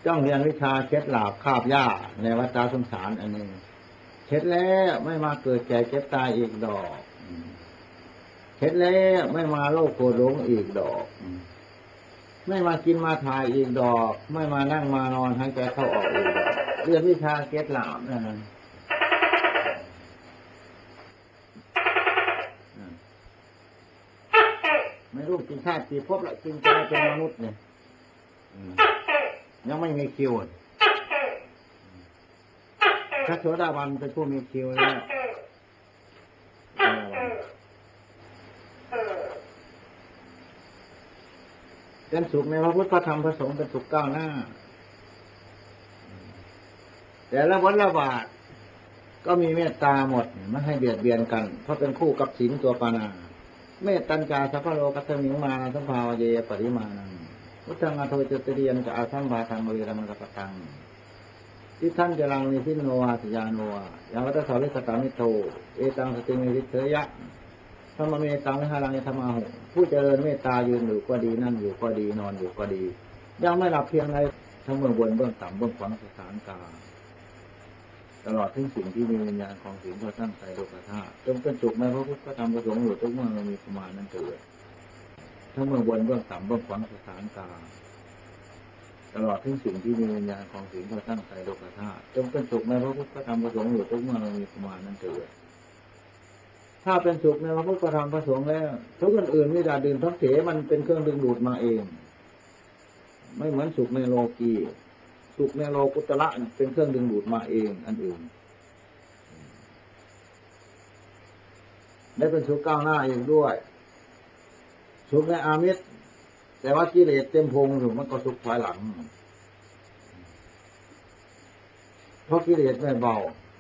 จ้องเรียนวิชาเช็ดหลาบคาบหญ้าในวัฏสงสารอันนี้เช็ดแล้วไม่มาเกิดแก่เจ็บตายอีกดอกเช็ดแล้วไม่มาโลภโกรธหลงอีกดอกไม่มากินมาถ่ายอีกดอกไม่มานั่งมานอนหายใจเข้าออกอีกดอกเรียนวิชาเช็ดหลาบนั่นไม่รู้กินชาติกี่ภพละกินจะเป็นมนุษย์เนี่ยยังไม่มีคิวพระโสดาบันเป็นผู้มีคิวแล้วเป็นสุขในพระพุทธพระธรรมพระสงฆ์เป็นสุขก้าวหน้าแต่ละวัฏละบาทก็มีเมตตาหมดไม่ให้เบียดเบียนกันเพราะเป็นคู่กับศีลตัวปานาเมตตัญจาสัพพโลกัสมิงมาสัมภาวเยปริมาณังพุทธังอโทจตเรียนจะอาสัมภาธังเวรมะกตังที่ท่านจะลังนิสิโนวาสยานโนวายังวัตสาริสตามิโตเอตังสติมิริเถยะธรรมเมตังวิหารังยธรรมาหุผู้เจริญเมตตายืนอยู่ก็ดีนั่งอยู่ก็ดีนอนอยู่ก็ดียังไม่หลับเพียงใดทั้งเบื้องบนเบื้องต่ำเบื้องขวางสถานกาตลอดถึงสิ่งที่มีวิญญาณของสิ่งที่ตั้งใจโลกธาตุจงเป็นสุขในพระพุทธธรรมประสงค์อยู่ทุกเมื่อมีประมาณนั้นเถิดทั้งเบื้องบนเบื้องต่ำเบื้องขวางสถานกาตลอดถึงสิ่งที่มีวิญญาณของสิ่งที่ตั้งใจโลกธาตุจงเป็นสุขในพระพุทธธรรมประสงค์อยู่ทุกเมื่อมีประมาณนั้นเถิดถ้าเป็นสุขในพระพุทธธรรมประสงค์แล้วทุกอื่นๆไม่ได้ดื่มทั้งเถมันเป็นเครื่องดึงดูดมาเองไม่เหมือนสุขในโลกีสุขในโลกุตระเป็นเครื่องดึงดูดมาเองอันอื่นได้เป็นสุขก้าวหน้าเองด้วยสุขในอามิตรแต่ว่ากิเลสเต็มพุงอยู่มันก็สุขถอยหลังเพราะกิเลสไม่เบา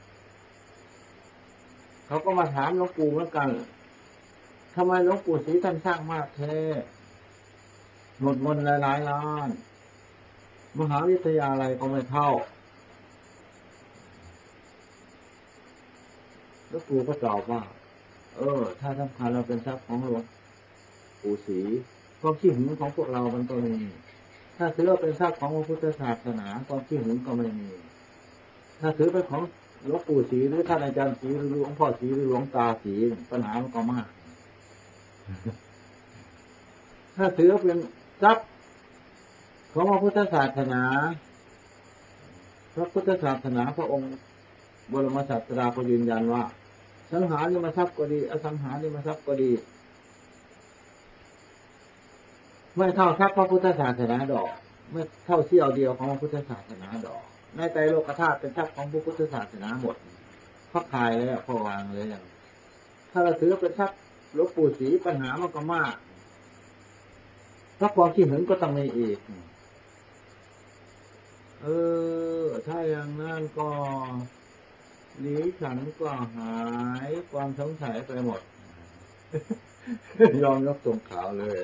เขาก็มาถามหลวงปู่เหมือนกันทำไมหลวงปู่ศรีท่านสร้างมากแท้หมดเงินหลายล้านมหาวิทยาลัยก็ไม่เท่าหลวงปู่ก็ตอบว่าถ้าสำคัญเราเป็นทรัพย์ของหลวงปู่ศรีความขี้หึงของพวกเรามันก็ไม่มีถ้าถือว่าเป็นทรัพย์ของพระพุทธศาสนาความขี้หึงก็ไม่มีถ้าถือเป็นของหลวงปู่ศรีหรือท่านอาจารย์ศรีหรือหลวงพ่อศรีหรือหลวงตาศรีปัญหามันก็มากถ้าถือเป็นทรัพย์ของพระพุทธศาสนาพระพุทธศาสนาพระองค์บรมศาสดาก็ยืนยันว่าสังหาริมทรัพย์ก็ดีอสังหาริมทรัพย์ก็ดีไม่เท่าทรัพย์พระพุทธศาสนาดอกไม่เท่าเสี้ยวเดียวของพระพุทธศาสนาดอกในไตรโลกธาตุเป็นทรัพย์ของพระพุทธศาสนาหมดพระคายแล้วพระวางเลยถ้าเราถือเป็นทรัพย์หลวงปู่ศรีปัญหามันก็มากถ้าความขี้หึงก็ต้องมีอีกถ้าอย่างนั้นก็ดิฉันก็หายความสงสัยไปหมดยอมยกทรงขาวเลย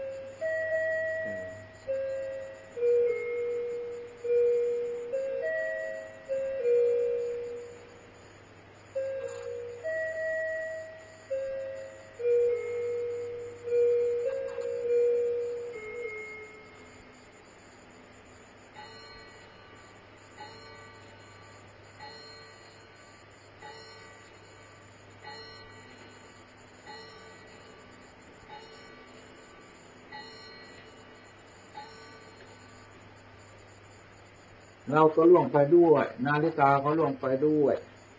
เราก็ล่วงไปด้วยนาฬิกาก็ล่วงไปด้วย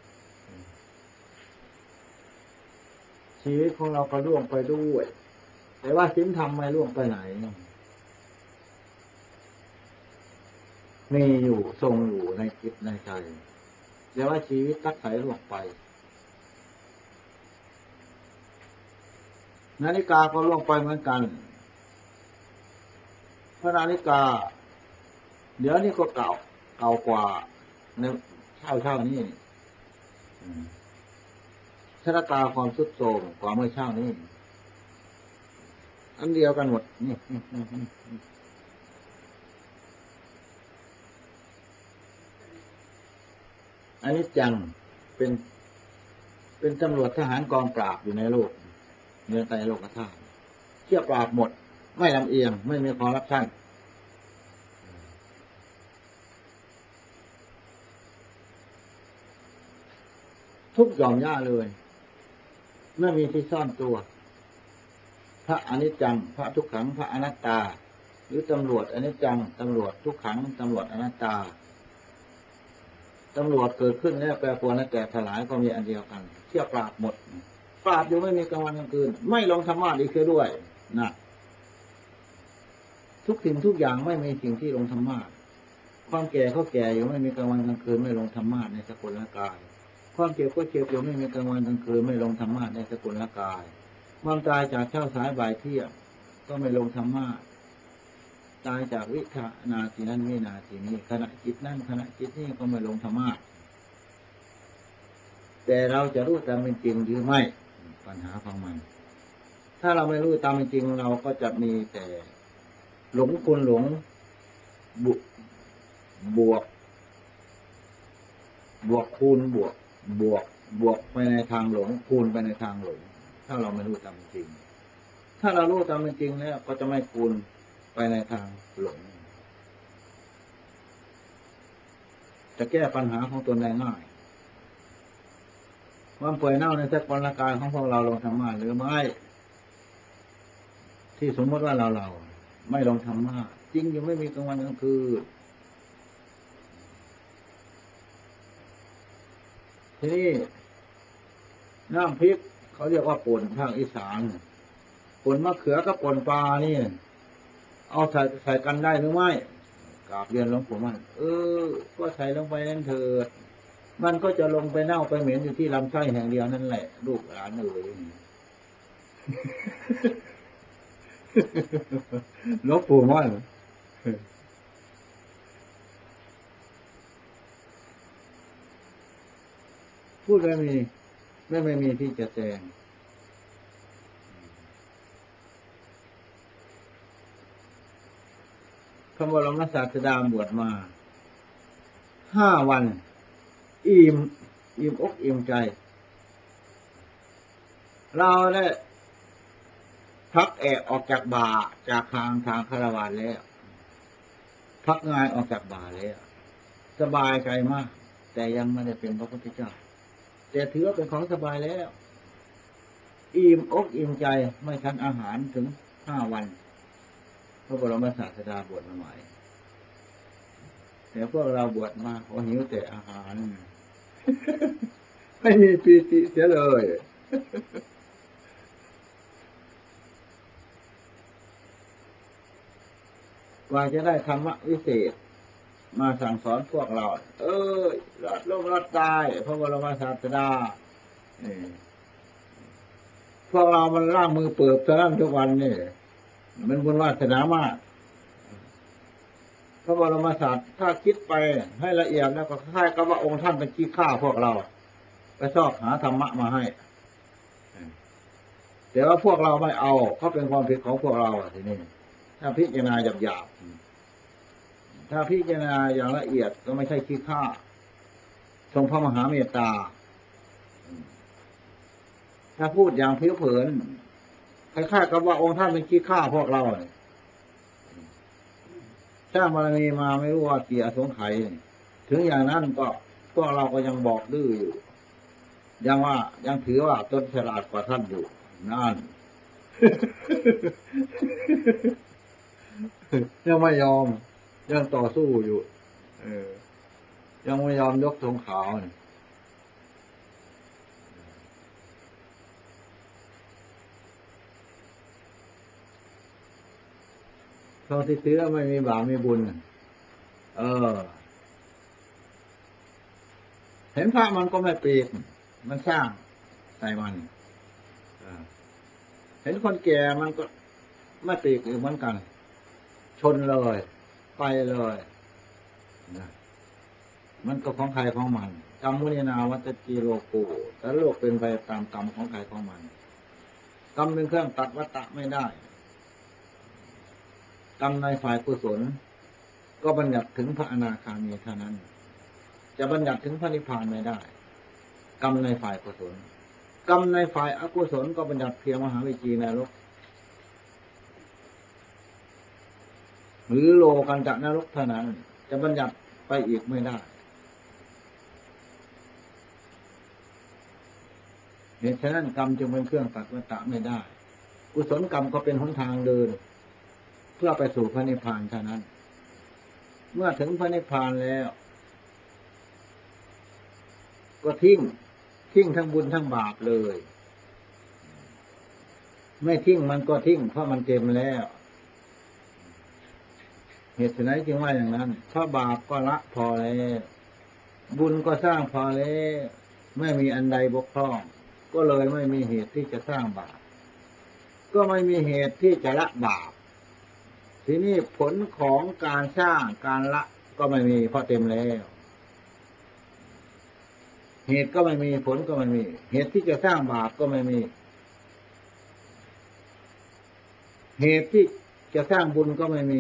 ชีวิตของเราก็ล่วงไปด้วยแต่ว่าศีลธรรมไม่ล่วงไปไหนมีอยู่ทรงอยู่ในจิตในใจแต่ว่าชีวิตทักไถล่วงไปนาฬิกาก็ล่วงไปเหมือนกันเพราะนาฬิกาเดี๋ยวนี้ก็เก่ากว่าในเช่านี้ชะตาความสุดโทรมกว่าเมื่อเช่านี้อันเดียวกันหมดนี่อันนี้จังเป็นตำรวจทหารกองปราบอยู่ในโลกเนื้อไตโลกธาตุเที่ยวปราบหมดไม่ลำเอียงไม่มีคอร์รัปชันทุกหย่อมย่าเลยไม่มีที่ซ่อนตัวพระอนิจจังพระทุกขังพระอนัตตาหรือตำรวจอนิจจังตำรวจทุกขังตำรวจอนัตตาตำรวจเกิดขึ้นแล้วแปรปรวนและแตกสลายก็มีอันเดียวกันเที่ยวปราบหมดปราบอยู่ไม่มีกลางวันกลางคืนไม่ลงธรรมะอีกด้วยนะทุกสิ่งทุกอย่างไม่มีสิ่งที่ลงธรรมะความแก่เขาแก่อยู่ไม่มีกลางวันกลางคืนไม่ลงธรรมะในสกุลกายความเจ็บก็เจ็บอยู่ไม่มีกลางวันกลางคืนไม่ลงธรรมะในสกุลกายความตายจากเช้าสายบ่ายเที่ยงก็ไม่ลงธรรมะตายจากวิชานาทีนั้นวินาทีนี้ขณะจิตนั้นขณะจิตนี้ก็ไม่ลงธรรมะแต่เราจะรู้ตามเป็นจริงหรือไม่ปัญหาของมันถ้าเราไม่รู้ตามเป็นจริงเราก็จะมีแต่หลงคุณหลงบวกคูณบวกไปในทางหลงคูณไปในทางหลงถ้าเราไม่รู้ตามเป็นจริงถ้าเรารู้ตามเป็นจริงแล้วก็จะไม่คูณไปในทางหลงจะแก้ปัญหาของตนได้ง่ายความป่วยเน่าในสกุลกายของพวกเราลงธรรมะหรือไม่ที่สมมติว่าเราไม่ลงธรรมะจริงอยู่ไม่มีกลางวันกลางคืนทีนี้น้ำพริกเขาเรียกว่าป่นภาคอีสานป่นมะเขือกับป่นปลานี่เอาใส่กันได้หรือไม่กราบเรียนหลวงปู่มั่นก็ใส่ลงไปนั่นเถิดมันก็จะลงไปเน่าไปเหม็นอยู่ที่ลำไส้แห่งเดียวนั่นแหละลูกหลานหลวงปู่มั่นพูดไม่มีที่จะแจงพระบรมศาสดาบวชมา5 วันอิ่มอกอิ่มใจเราได้พักออกจากบ่าจากทางคารวะแล้วพักงานออกจากบ่าแล้วสบายใจมากแต่ยังไม่ได้เป็นพระพุทธเจ้าแต่ถือว่าเป็นของสบายแล้วอิ่มอกอิ่มใจไม่ทันอาหารถึง5 วันพระบรมศาสดาบวชมาใหม่แต่พวกเราบวชมาหิวแต่อาหารไม่มีปีติเสียเลยว่าจะได้ธรรมะวิเศษมาสั่งสอนพวกเรารอดล้มรอดตายพระบรมศาสดาพวกเรามันล่างมือเปิบเท่านั้นทุกวันนี่มันบุญวาสนามากพระบรมศาสดาถ้าคิดไปให้ละเอียดแล้วก็คล้ายกับว่าองค์ท่านเป็นขี้ข้าพวกเราไปชอบหาธรรมะมาให้แต่ว่าพวกเราไม่เอาเขาเป็นความผิดของพวกเราทีนี้ถ้าพิจารณาหยาบๆถ้าพิจารณาอย่างละเอียดก็ไม่ใช่ขี้ข้าทรงพระมหาเมตตาถ้าพูดอย่างผิวเผินคล้ายๆกับว่าองค์ท่านเป็นขี้ข้าพวกเราสร้างบารมีมาไม่รู้ว่ากี่อสงไขยถึงอย่างนั้นก็พวกเราก็ยังบอกดื้ออยู่ยังถือว่าตนฉลาดกว่าท่านอยู่นั่น ยังไม่ยอมยังต่อสู้อยู่ยังไม่ยอมยกธงขาวเขาที่ซื้อไม่มีบาปมีบุญเห็นพระมันก็ไม่ปีกมันสร้างใส่มันเห็นคนแก่มันก็ไม่ปีกเหมือนกันชนเลยไปเลยนะมันก็ของใครของมันกรรมมุนีนาวัตติโลกุแต่โลกเป็นไปตามกรรมของใครของมันกรรมเป็นเครื่องตัดวัฏฏะไม่ได้กรรมในฝ่ายกุศลก็บัญญัติถึงพระอนาคามีเท่านั้นจะบัญญัติถึงพระนิพพานไม่ได้กรรมในฝ่ายกุศลกรรมในฝ่ายอกุศลก็บัญญัติเพียงมหาวิจีนรกหรือโลกันจะนรกเท่านั้นจะบัญญัติไปอีกไม่ได้เหตุฉะนั้นกรรมจึงเป็นเครื่องตัดวัฏฏะไม่ได้กุศลกรรมก็เป็นหนทางเดินเพื่อไปสู่พระนิพพานเท่านั้นเมื่อถึงพระนิพพานแล้วก็ทิ้งทั้งบุญทั้งบาปเลยไม่ทิ้งมันก็ทิ้งเพราะมันเต็มแล้วเหตุไหนจึงว่าอย่างนั้นเพราะบาปก็ละพอแล้วบุญก็สร้างพอแล้วไม่มีอันใดบกพร่องก็เลยไม่มีเหตุที่จะสร้างบาปก็ไม่มีเหตุที่จะละบาปทีนี้ผลของการสร้างการละก็ไม่มีเพราะเต็มแล้วเหตุก็ไม่มีผลก็ไม่มีเหตุที่จะสร้างบาปก็ไม่มีเหตุที่จะสร้างบุญก็ไม่มี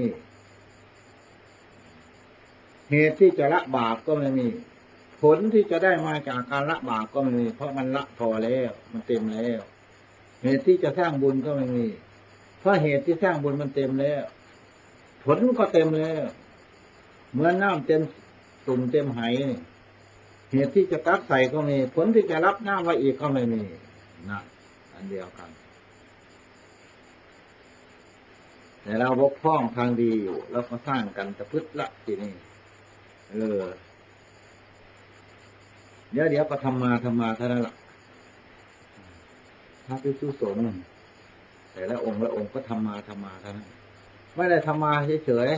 เหตุที่จะละบาปก็ไม่มีผลที่จะได้มาจากการละบาปก็ไม่มีเพราะมันละพอแล้วมันเต็มแล้วเหตุที่จะสร้างบุญก็ไม่มีเพราะเหตุที่สร้างบุญมันเต็มแล้วผลก็เต็มแล้วเหมือนน้ำเต็มตุ่มเต็มไหเหตุที่จะตักใส่ก็มีผลที่จะรับน้ำไว้อีกก็ไม่มีนะอันเดียวกันแต่เราบกพร่องทางดีอยู่แล้วก็สร้างกันตะพึดละทีนี้เดี๋ยวก็ทำมาเท่านั้นละพระภิกษุสงฆ์แต่ละองค์ก็ทำมาเท่านั้นไม่ได้ทำมาเฉย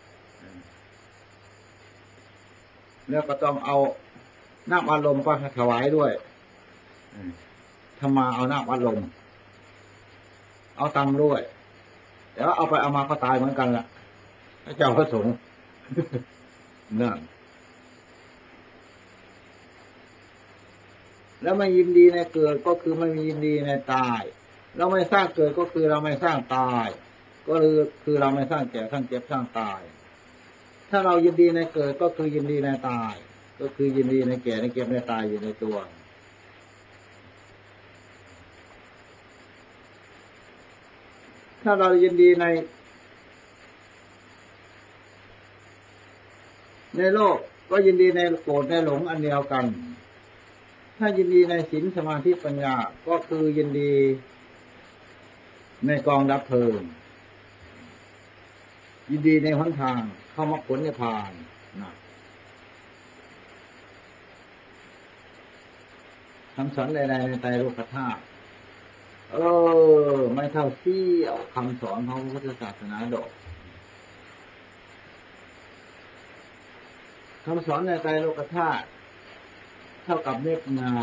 ๆแล้วก็ต้องเอาน้ำอารมณ์ไปถวายด้วยทำมาเอาน้ำอารมณ์เอาตังค์ด้วยแต่ว่าเอาไปเอามาก็ตายเหมือนกันล่ะพระเจ้าพระสงฆ์นั่นแล้วไม่ยินดีในเกิดก็คือไม่ยินดีในตายเราไม่สร้างเกิดก็คือเราไม่สร้างตายก็คือเราไม่สร้างแก่สร้างเจ็บสร้างตายถ้าเรายินดีในเกิดก็คือยินดีในตายก็คือยินดีในแก่ในเจ็บในตายอยู่ในตัวถ้าเรายินดีในโลกก็ยินดีในโกรธในหลงอันเดียวกันถ้ายินดีในศีลสมาธิปัญญาก็คือยินดีในกองดับเพลิงยินดีในหนทางเข้ามรรคผลนิพพานนะคำสอนใดๆในไตรโลกธาตุไม่เท่าเสี้ยวคำสอนของพระพุทธศาสนาดอกคำสอนในไตรโลกธาตุเท่ากับเม็ดงา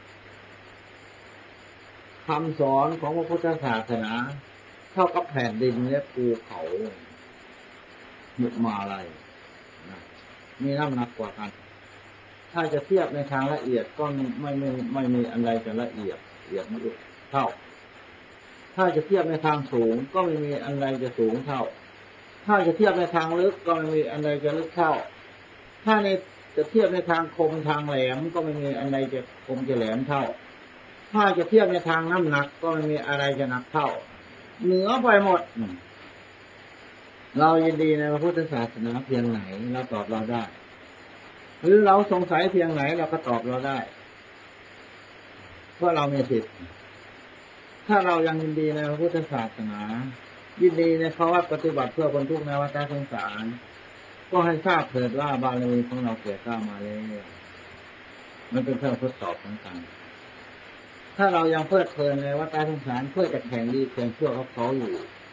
คำสอนของพระพุทธศาสนาเท่ากับแผ่นดินและภูเขาหมุมาลัยมีน้ำหนักกว่ากันถ้าจะเทียบในทางละเอียดก็ไม่มีอะไรจะละเอียดไม่เท่าถ้าจะเทียบในทางสูงก็ไม่มีอะไรจะสูงเท่าถ้าจะเทียบในทางลึกก็ไม่มีอะไรจะลึกเท่าถ้าจะเทียบในทางคมทางแหลมก็ไม่มีอะไรจะคมจะแหลมเท่าถ้าจะเทียบในทางน้ำหนักก็ไม่มีอะไรจะหนักเท่าเหนือไปหมดเรายินดีในพระพุทธศาสนาเพียงไหนเราตอบเราได้หรือเราสงสัยเพียงไหนเราก็ตอบเราได้เพราะเรามีสิทธิ์ถ้าเรายังยินดีในพระพุทธศาสนายินดีในภาวะปฏิบัติเพื่อคนทุกข์ในวัฏสงสารก็ให้ทราบเถิดว่าบารมีของเราเกิดก้าวมาแล้วมันเป็นเครื่องทดสอบของกันถ้าเรายังเพลิดเพลินในวัฏสงสารเพื่อจะแข่งดีแข่งชั่วเขาอยู่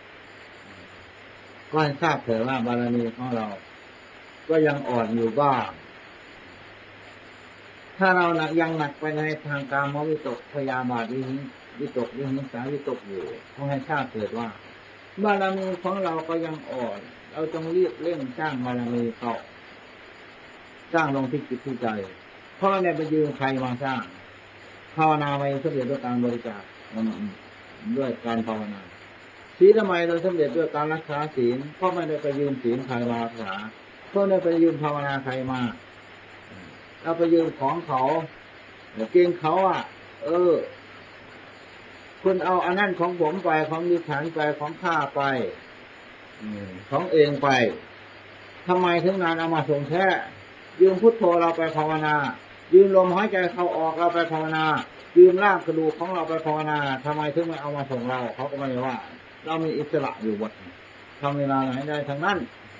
ก็ให้ทราบเถิดว่าบารมีของเราก็ยังอ่อนอยู่บ้างถ้าเรายังหนักไปในทางกามวิตกพยาบาทวิตกวิหิงสาวิตกอยู่ก็ให้ทราบเถิดว่าบารมีของเราก็ยังอ่อนเราจงรีบเร่งสร้างบารมีต่อสร้างลงที่จิตที่ใจเพราะในไปยืมใครมาสร้างภาวนาไปสำเร็จด้วยการบริจาคด้วยการภาวนาศีลทำไมเราสำเร็จด้วยการรักษาศีลเพราะไม่ได้ไปยืมศีลใครมารักษาเพราะไม่ได้ไปยืมภาวนาใครมาเราไปยืมของเขาเกณฑ์เขาคุณเอาอันนั้นของผมไปของดิฉันไปของข้าไปของเองไปทำไมถึงนานเอามาส่งแท้ยืมพุทโธเราไปภาวนายืมลมหายใจเข้าออกเราไปภาวนายืมร่างกระดูกของเราไปภาวนาทำไมถึงไม่เอามาส่งเราเขาก็ไม่ได้ว่าเรามีอิสระอยู่หมดทำเวลาไหนได้ทั้งนั้น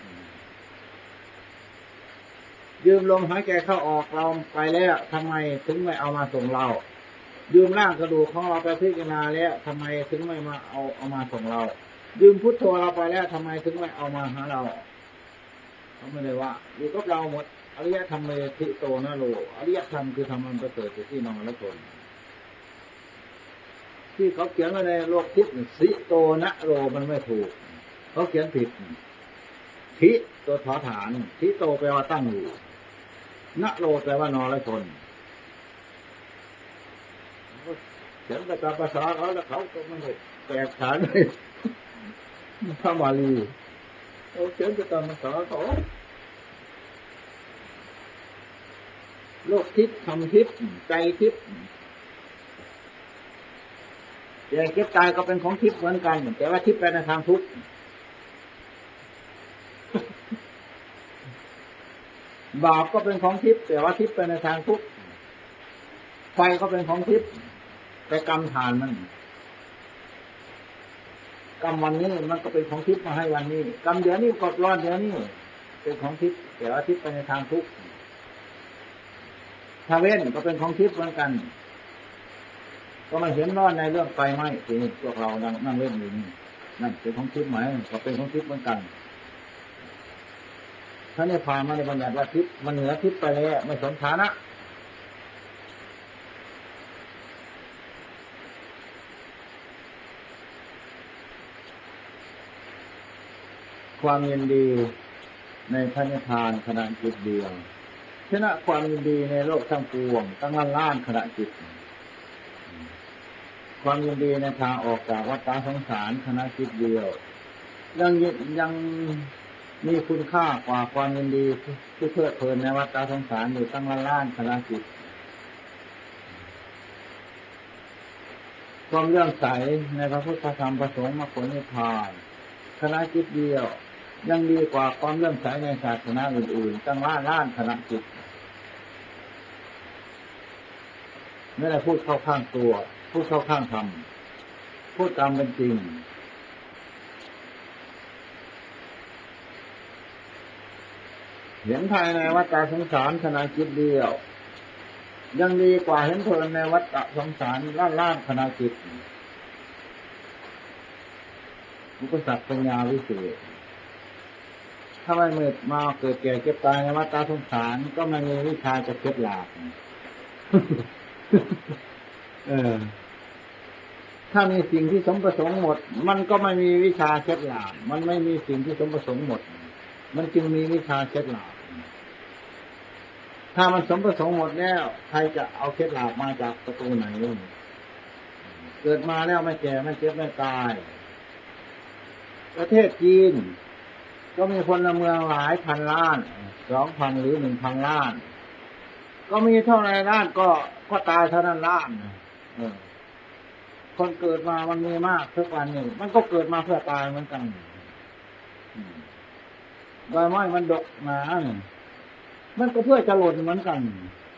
ยืมลมหายใจเข้าออกเราไปแล้วทำไมถึงไม่เอามาส่งเรายืมร่างกระดูกของเราไปพิจารณาแล้วทำไมถึงไม่มาเอามาส่งเรายืมพุทโธเราไปแล้วทำไมถึงไม่เอามาหาเราเขาไม่ได้ว่าอยู่กับเราหมดอริยธรรมเมธิโตนะโลอริยธรรมคือธรรมมันประเสริฐที่นอนและตนที่เขาเขียนไว้ในโลกทิพย์สิโตนะโลมันไม่ถูกเขาเขียนผิดทิตัวถอฐานทิโตแปลว่าตั้งอยู่นะโลแปลว่านอนและตนเขียนไปตามภาษาเขาแล้วเขาก็ไม่ได้แตกฉานเลยพระบาลีเขาเขียนไปตามภาษาเขาโลกทิพย์ธรรมทิพย์ใจทิพย์แก่เก็บตายก็เป็นของทิพย์เหมือนกันแต่ว่าทิพย์ไปในทางทุกข์บาปก็เป็นของทิพย์แต่ว่าทิพย์ไปในทางทุกข์ไฟก็เป็นของทิพย์แต่กรรมฐานมันกรรมวันนี้มันก็เป็นของทิพย์มาให้วันนี้กรรมเดี๋ยวนี้ก็ร้อนเดี๋ยวนี้เป็นของทิพย์แต่ว่าทิพย์ไปในทางทุกข์ถ้าเว้นก็เป็นของทิพย์เหมือนกันก็มาเห็นร้อนในเรื่องไฟไหม้ทีนี้พวกเรานั่งเล่นอยู่นี่นั่นเป็นของทิพย์ไหมก็เป็นของทิพย์เหมือนกันถ้าในพามาในบัญญัติว่าทิพย์มันเหนือทิพย์ไปแล้วไม่สมฐานะความยินดีในพระนิพพานขณะจิตเดียวชนะความยินดีในโลกทั้งปวงตั้งล้านขณะจิตความยินดีในทางออกจากวัฏสงสารขณะจิตเดียวยังมีคุณค่ากว่าความยินดีที่เพลิดเพลินในวัฏสงสารอยู่ตั้งล้านขณะจิตความเลื่อมใสในพระพุทธธรรมประสงค์มรรคผลนิพพานขณะจิตเดียวยังดีกว่าความเลื่อมใสในศาสนาอื่นๆตั้งล้านขณะจิตไม่ได้พูดเข้าข้างตัวพูดเข้าข้างธรรมพูดตามเป็นจริงเห็นภายในวัฏสงสารขณะจิตเดียวยังดีกว่าเห็นเพลินในวัฏสงสารล้านขณะจิตอุปสรรคปัญญาวิเศษถ้าไม่เมื่อมาเกิดแก่เก็บตายในวัฏสงสารก็ไม่มีวิชาจะเก็บหลาบถ้ามีสิ่งที่สมประสงค์หมดมันก็ไม่มีวิชาเช็ดหลาบมันไม่มีสิ่งที่สมประสงค์หมดมันจึงมีวิชาเช็ดหลาบถ้ามันสมประสงค์หมดแล้วใครจะเอาเช็ดหลาบมาจากประตูไหนเกิดมาแล้วไม่แก่ไม่เจ็บไม่ตายประเทศจีนก็มีคนในเมืองหลายพันล้าน 2,000 หรือ 1,000 ล้านก็มีเท่าไรล้านก็ตายเท่านั้นล้านคนเกิดมามันมีมากทุกวันนี้มันก็เกิดมาเพื่อตายเหมือนกันใบไม้มันดกหนามันก็เพื่อจะหล่นเหมือนกัน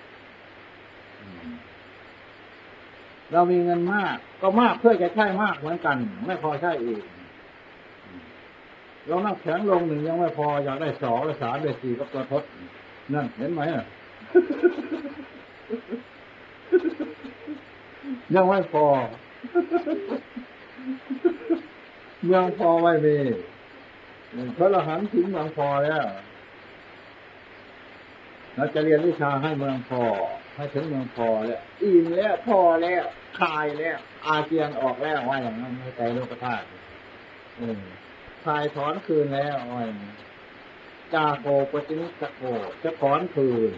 เรามีเงินมากก็มากเพื่อจะใช้มากเหมือนกันไม่พอใช้อีกเรานั่งแข็งลงหนึ่งยังไม่พออยากได้2ได้3ได้4ก็ตัวทดนั่นเห็นไหมยังไม่พอเมืองพอไม่มีพระอรหันต์ถึงเมืองพอแล้วเราจะเรียนวิชาให้เมืองพอให้ถึงเมืองพอแล้วอิ่มแล้วพอแล้วคลายแล้วอาเจียนออกแล้วว่าอย่างนั้นในใจโลกธาตุคลายถอนคืนแล้วว่าอย่างนั้นจาโกปจินิสโกจะถอนคืน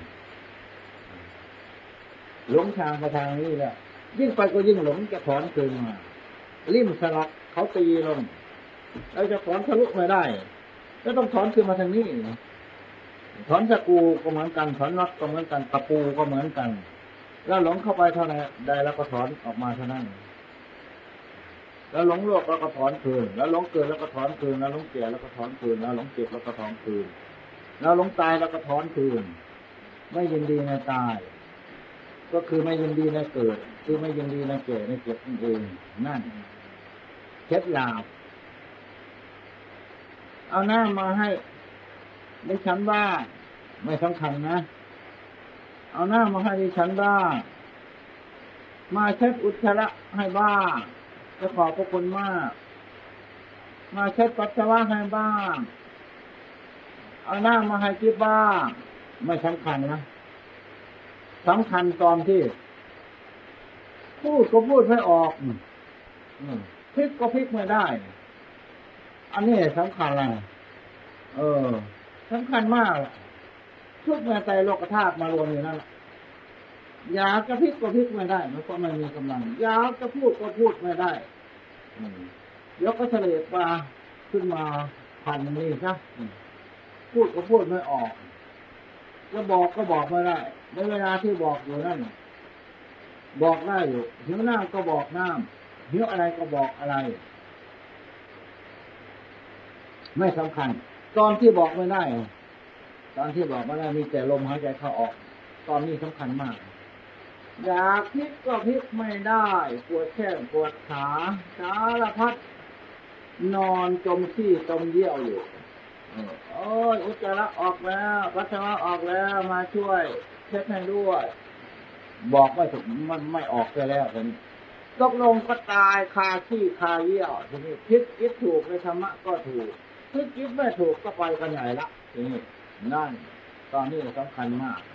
หลงทางมาทางนี้แล้วยิ่งไปก็ยิ่งหลงจะถอนคืนมาลิ่มสลักเขาตีลงเราจะถอนทะลุไม่ได้ก็ต้องถอนคืนมาทางนี้ถอนสกูก็เหมือนกันถอนน็อตก็เหมือนกันตะปูก็เหมือนกันแล้วหลงเข้าไปเท่าไหร่ใดแล้วก็ถอนออกมาเท่านั้นแล้วหลงโลกแล้วก็ถอนคืนแล้วหลงเกิดแล้วก็ถอนคืนแล้วหลงแก่แล้วก็ถอนคืนแล้วหลงเจ็บแล้วก็ถอนคืนแล้วหลงตายแล้วก็ถอนคืนไม่ยินดีในตายก็คือไม่ยินดีในเกิดคือไม่ยินดีในแก่ในเจ็บนั่นเองนั่นเคล็ดลับเอาหน้ามาให้ดิฉันบ้างไม่สำคัญนะเอาหน้ามาให้ดิฉันบ้างมาเช็ดอุจจาระให้บ้างจะขอบพระคุณมากมาเช็ดปัสสาวะให้บ้างเอาหน้ามาให้กิ๊บบ้างไม่สำคัญนะสำคัญตอนที่พูดก็พูดไม่ออกพลิกก็พลิกไม่ได้อันนี้สำคัญเลยสำคัญมากทุกแม่ใจโลกธาตุมารวมอยู่นั่นอยากจะพลิกก็พลิกไม่ได้มันก็ไม่มีกำลังอยากจะพูดก็พูดไม่ได้ยกก็เฉลยมาขึ้นมาพันนี้ซะพูดก็พูดไม่ออกจะบอกก็บอกไม่ได้ในเวลาที่บอกอยู่นั่นบอกได้อยู่หิวน้ำก็บอกน้ำหิวอะไรก็บอกอะไรไม่สำคัญตอนที่บอกไม่ได้ตอนที่บอกไม่ได้มีแต่ลมหายใจเข้าออกตอนนี้สำคัญมากอยากพลิกก็พลิกไม่ได้ปวดแข้งปวดขาสารพัดนอนจมขี้จมเยี่ยวอยู่โอ้ยอุจจาระออกแล้วปัสสาวะออกแล้วมาช่วยเช็ดให้ด้วยบอกไม่ถูกมันไม่ออกไปแล้วทีนี้ตกลงก็ตายคาขี้คาเยี่ยวทีนี้คิดถูกในธรรมะก็ถูกคิดไม่ถูกก็ไปกันใหญ่ละทีนี้นั่นตอนนี้สำคัญมาก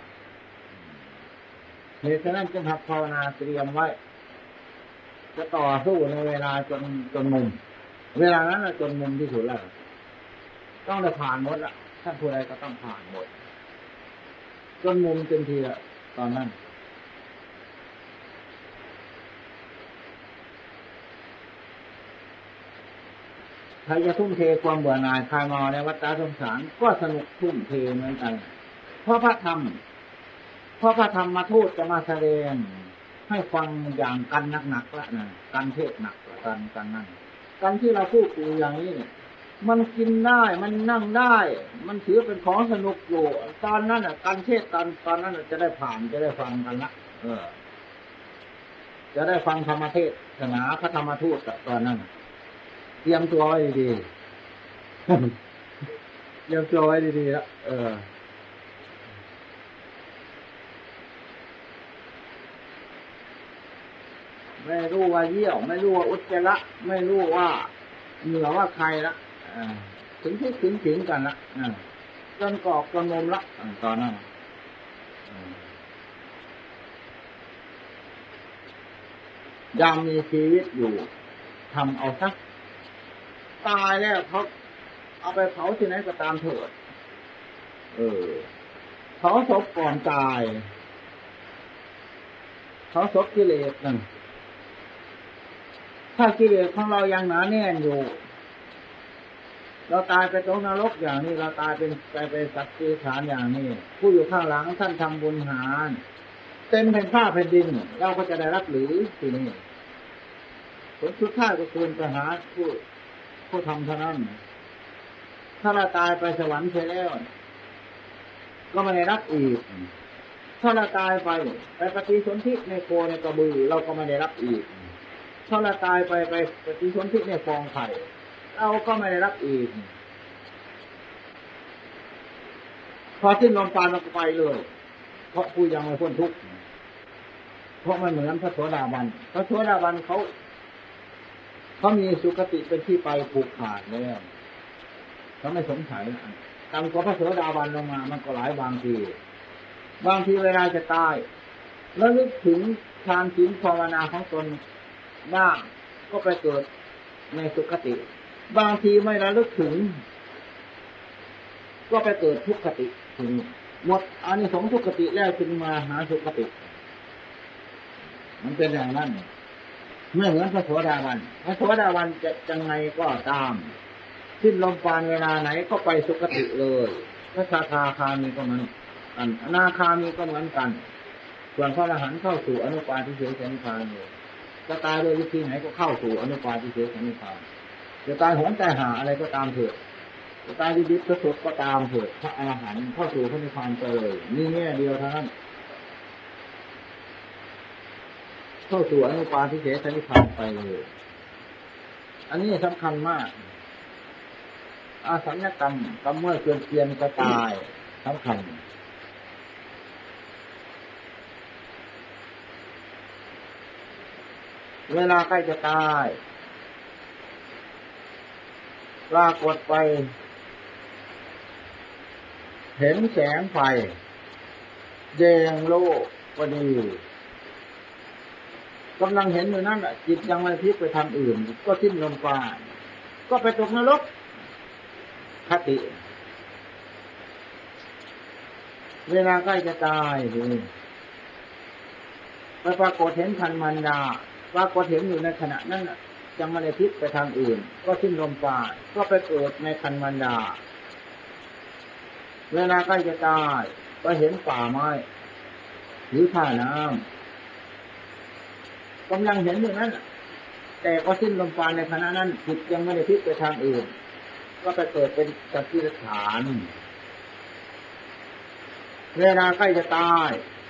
เหตุฉะนั้นจึงหัดภาวนาเตรียมไว้จะต่อสู้ในเวลาจนมุมเวลานั้นจนมุมที่สุดแล้วต้องได้ผ่านหมดละท่านผู้ใดก็ต้องผ่านหมดจนมุมเต็มทีละตอนนั้นใครจะทุ่มเทความเบื่อหน่ายคลายเมาในวัฏสงสารก็สนุกทุ่มเทเหมือนกันเพราะพระธรรมมาทูตจะมาแสดงให้ฟังอย่างกันหนักๆละนะกันเทศหนักกันนั่นกันที่เราพูดอยู่อย่างนี้เนี่ยมันกินได้มันนั่งได้มันถือเป็นของสนุกอยู่ตอนนั้นกันเทศตอนนั้นจะได้ผ่านจะได้ฟังกันละจะได้ฟังธรรมเทศนาพระธรรมทูตตอนนั้นเตรียมตัวไว้ดีเตรียมตัวไว้ดีๆละไม่รู้ว่าเยี่ยวไม่รู้ว่าอุจจาระไม่รู้ว่าเหงื่อว่าใครละถึงที่ถึงกันละจนกรอกจนนมละตอนนั้นยามมีชีวิตอยู่ทำเอาสักตายแล้วเขาเอาไปเผาที่ไหนก็ตามเถิดเผาศพก่อนตายเผาศพกิเลสนั่นถ้ากิเลสของเรายังหนาแน่นอยู่เราตายไปตกนรกอย่างนี้เราตายเป็นสัตว์เดรัจฉานอย่างนี้ผู้อยู่ข้างหลังท่านทำบุญหารเต็มแผ่นผ้าแผ่นดินเราก็จะได้รับหรือทีนี้ผลสุดท้ายก็ควรจะหาผู้ทำเท่านั้นถ้าเราตายไปสวรรค์ไปแล้วก็ไม่ได้รับอีกถ้าเราตายไปปฏิสนธิในโคในกระบือเราก็ไม่ได้รับอีกถ้าเราตายไปปฏิสนธิในฟองไข่เราก็ไม่ได้รับอีกพอสิ้นลมปราณเราก็ไปเลยเพราะผู้ยังไม่พ้นทุกข์เพราะมันเหมือนพระโสดาบันเขามีสุคติเป็นที่ไปผูกขาดแล้วเขาไม่สงสัยตามกว่าพระโสดาบันลงมามันก็หลายบางทีเวลาจะตายแล้วนึกถึงฌานศีลภาวนาของตนบ้างก็ไปเกิดในสุคติบางทีไม่ระลึกถึงก็ไปเกิดทุกขติถึงหมดอานิสงส์ทุกขติแล้วจึงมาหาสุคติมันเป็นอย่างนั้นไม่เหมือนพระโสดาบันจะยังไงก็ตามสิ้นลมปราณเวลาไหนก็ไปสุคติเลยพระสาคามีก็เหมือนกันอนาคามีก็เหมือนกันส่วนพระอรหันต์เข้าสู่อนุปาทิเสสนิพพานเลยจะตายโดยวิธีไหนก็เข้าสู่อนุปาทิเสสนิพพานจะตายโหงตายหาอะไรก็ตามเถิดจะตายดิบๆสดๆก็ตามเถิดพระอรหันต์เข้าสู่พระนิพพานไปเลยนี่แง่เดียวเท่านั้นเข้าสู่อนุปาทิเสสนิพพานไปเลยอันนี้สำคัญมากอาสัญญกรรมกรรมเมื่อเปลี่ยนก็ตายสำคัญเวลาใกล้จะตายปรากฏไปเห็นแสงไฟแยงโลกพอดีกำลังเห็นอยู่นั่นจิตยังไม่พลิกไปทางอื่นก็สิ้นลมปราณก็ไปตกนรกคติเวลาใกล้จะตายไปปรากฏเห็นทันมารดาปรากฏเห็นอยู่ในขณะนั้นยังไม่ได้พลิกไปทางอื่นก็สิ้นลมปราณก็ไปเกิดในทันมารดาเวลาใกล้จะตายก็เห็นป่าไม้หรือท่าน้ำกำลังเห็นอยู่นั้นแต่ก็สิ้นลมปราณในขณะนั้นจิตยังไม่ได้พลิกไปทางอื่นก็ไปเกิดเป็นสัตว์ที่ฐานเวลาใกล้จะตาย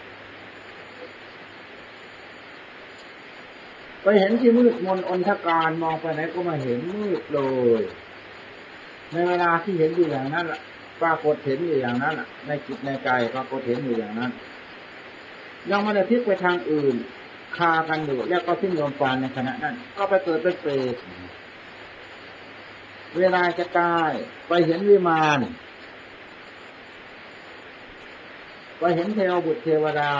ไปเห็นที่มืดมนอนทการมองไปไหนก็ไม่เห็นมืดเลยในเวลาที่เห็นอยู่อย่างนั้นปรากฏเห็นอยู่อย่างนั้นในจิตในใจปรากฏเห็นอยู่อย่างนั้นยังไม่ได้พลิกไปทางอื่นคากันอยู่แล้วก็สิ้นลมปราณในขณะนั้นก็ไปเกิดเป็นเปรตเวลาจะตายไปเห็นวิมานไปเห็นเทวบุตรเทวดา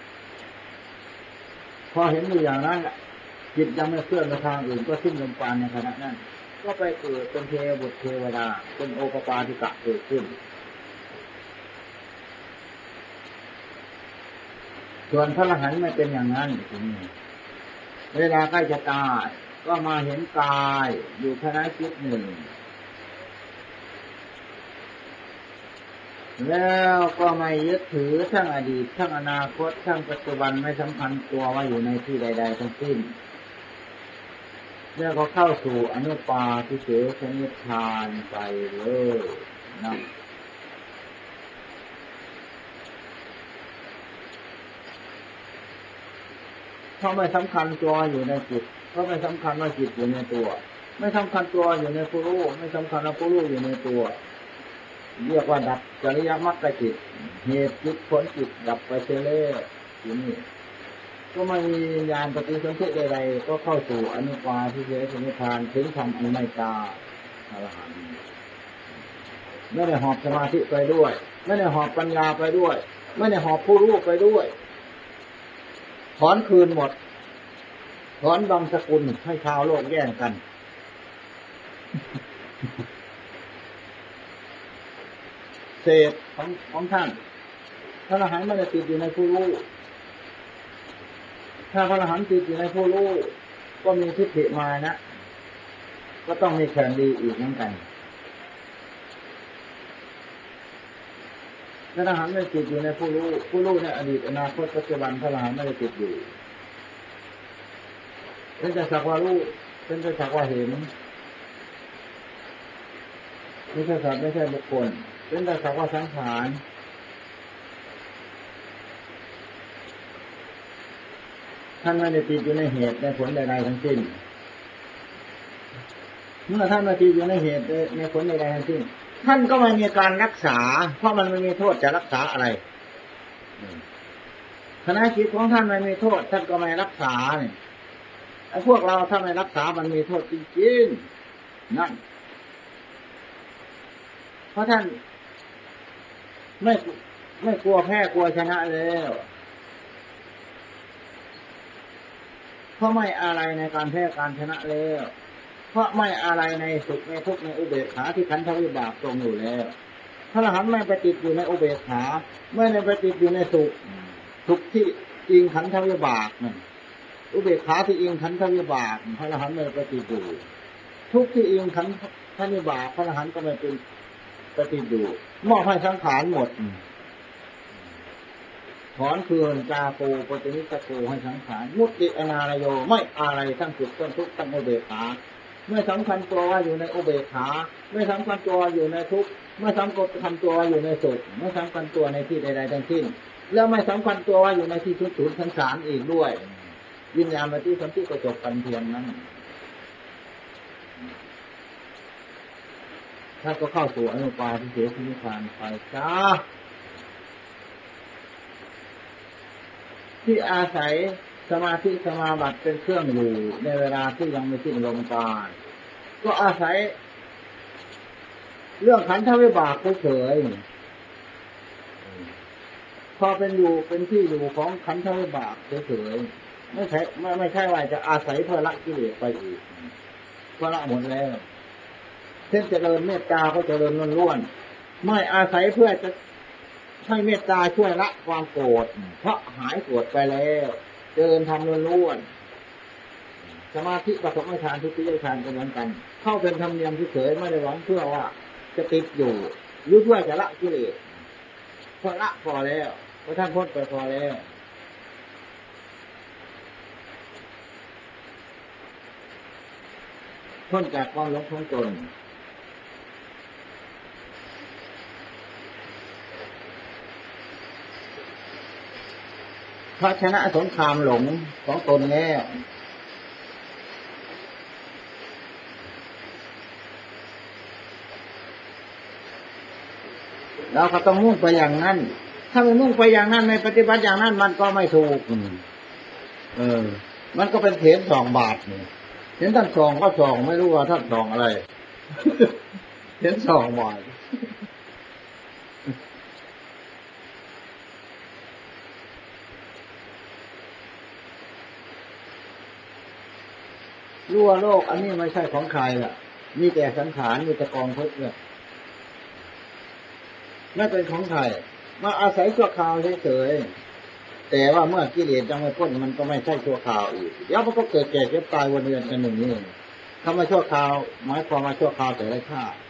พอเห็นอยู่อย่างนั้นจิตยังไม่เคลื่อนไปทางอื่นก็สิ้นลมปราณในขณะนั้นก็ไปเกิดเป็นเทวบุตรเทวดาเป็นโอปปาติกะเกิดขึ้นส่วนพระอรหันต์ไม่เป็นอย่างนั้นเวลาใกล้จะตายก็มาเห็นกายอยู่ขณะจิตหนึ่งแล้วก็ไม่ยึดถือทั้งอดีตทั้งอนาคตทั้งปัจจุบันไม่สำคัญตัวว่าอยู่ในที่ใดๆทั้งสิ้นแล้วก็เข้าสู่อนุปาทิเสสนิพพานไปเลยนะเพราะไม่สำคัญตัวอยู่ในจิตเพราะไม่สำคัญว่าจิตอยู่ในตัวไม่สำคัญตัวอยู่ในผู้รู้ไม่สำคัญว่าผู้รู้อยู่ในตัวเรียกว่าดับจริยมรรคจิตเหตุจิตผลจิตดับไปเสียแล้วทีนี้ก็ไม่มีญาณปฏิสนธิใดๆก็เข้าสู่อนุปาทิเสสนิพพานถึงธรรมอันไม่ตายอรหันต์ไม่ได้หอบสมาธิไปด้วยไม่ได้หอบปัญญาไปด้วยไม่ได้หอบผู้รู้ไปด้วยถอนคืนหมดถอนบังสกุลให้ชาวโลกแย่งกันเศษของท่านพระอรหันต์ไม่ได้ติดอยู่ในผู้รู้ถ้าพระอรหันต์ติดอยู่ในผู้รู้ก็มีทิฏฐิมานะก็ต้องมีแข่งดีอีกเหมือนกันพระอรหันต์ไม่ติดอยู่ในผู้รู้ผู้รู้ในอดีตอนาคตปัจจุบันพระอรหันต์ไม่ได้ติดอยู่เป็นแต่สักว่ารู้เป็นแต่สักว่าเห็นไม่ใช่สัตว์ไม่ใช่บุคคลเป็นแต่สักว่าสังขารท่านไม่ได้ติดอยู่ในเหตุในผลใดๆทั้งสิ้นเมื่อท่านไม่ติดอยู่ในเหตุในผลใดๆทั้งสิ้นท่านก็ไม่มีการรักษาเพราะมันไม่มีโทษจะรักษาอะไรขณะจิตของท่านไม่มีโทษท่านก็ไม่รักษาเนี่ยไอ้พวกเราถ้าไม่รักษามันมีโทษจริงๆนั่นเพราะท่านไม่กลัวแพ้กลัวชนะแล้วเพราะไม่อะไรในการแพ้การชนะแล้วเพราะไม่อะไรในสุขในทุกข์ในอุเบกขาที่ขันธวิบากตรงอยู่แล้วพระอรหันต์ไม่ไปติดอยู่ในอุเบกขาไม่ได้ไปติดอยู่ในสุขที่อิงขันธวิบากนั่นอุเบกขาที่อิงขันธวิบากพระอรหันต์ไม่ไปติดอยู่ทุกที่อิงขันธวิบากพระอรหันต์ก็ไม่เป็นไปติดอยู่มอบให้สังขารหมดถอนคืนจาโกปฏินิสโกให้สังขารมุติอนาลโยไม่อะไรทั้งสุขทั้งทุกข์ทั้งอุเบกขาไม่สำคัญตัวว่าอยู่ในอุเบกขาไม่สำคัญตัวอยู่ในทุกข์ไม่สำคัญตัวอยู่ในสุขไม่สำคัญตัวในที่ใดๆทั้งสิ้นแล้วไม่สำคัญตัวว่าอยู่ในที่ทุกข์สังสารอีกด้วยวิญญาณปฏิสัมพิก็จบกันเพียงนั้นถ้าก็เข้าสู่อนุปาทิเสสนิพพานไปจ้าที่อาศัยสมาธิสมาบัติเป็นเครื่องอยู่ในเวลาที่ยังไม่สิ้นลมตายก็อาศัยเรื่องขันธวิบากเฉยพอเป็นอยู่เป็นที่อยู่ของขันธวิบากเฉยไม่ใช่ว่าจะอาศัยเพื่อละกิเลสไปอีกเพราะละหมดแล้วเช่นเจริญเมตตาก็เจริญล้วนๆไม่อาศัยเพื่อจะให้เมตตาช่วยละความโกรธเพราะหายโกรธไปแล้วเจริญธรรมล้วนๆสมาธิปฐมฌานทุติยฌานก็เหมือนกันเข้าเป็นธรรมเนียมเฉยไม่ได้หวังเพื่อว่าจะติดอยู่หรือเพื่อจะละกิเลสเพราะละพอแล้วเพราะท่านพ้นไปพอแล้วพ้นจากความหลงของตนพระชนะสงครามหลงของตนแล้วเราก็ต้องมุ่งไปอย่างนั้นถ้าไม่มุ่งไปอย่างนั้นไม่ปฏิบัติอย่างนั้นมันก็ไม่ถูกมันก็เป็นเถร2 บาทเห็นท่าน2ก็2ไม่รู้ว่าท่าน2อะไรเห็น2 บาทรู้ว่าโลกอันนี้ไม่ใช่ของใครล่ะมีแต่สังขารมีแต่กองทุกข์เนี่ยไม่เป็นของใครมาอาศัยชั่วคราวเฉยๆแต่ว่าเมื่อกิเลสยังไม่พ้นมันก็ไม่ใช่ชั่วคราวอีกเดี๋ยวมันก็เกิดแก่เจ็บตายวนเวียนกันอย่างนี้ถ้ามาชั่วคราวหมายความว่าชั่วคราวแต่ละชาติ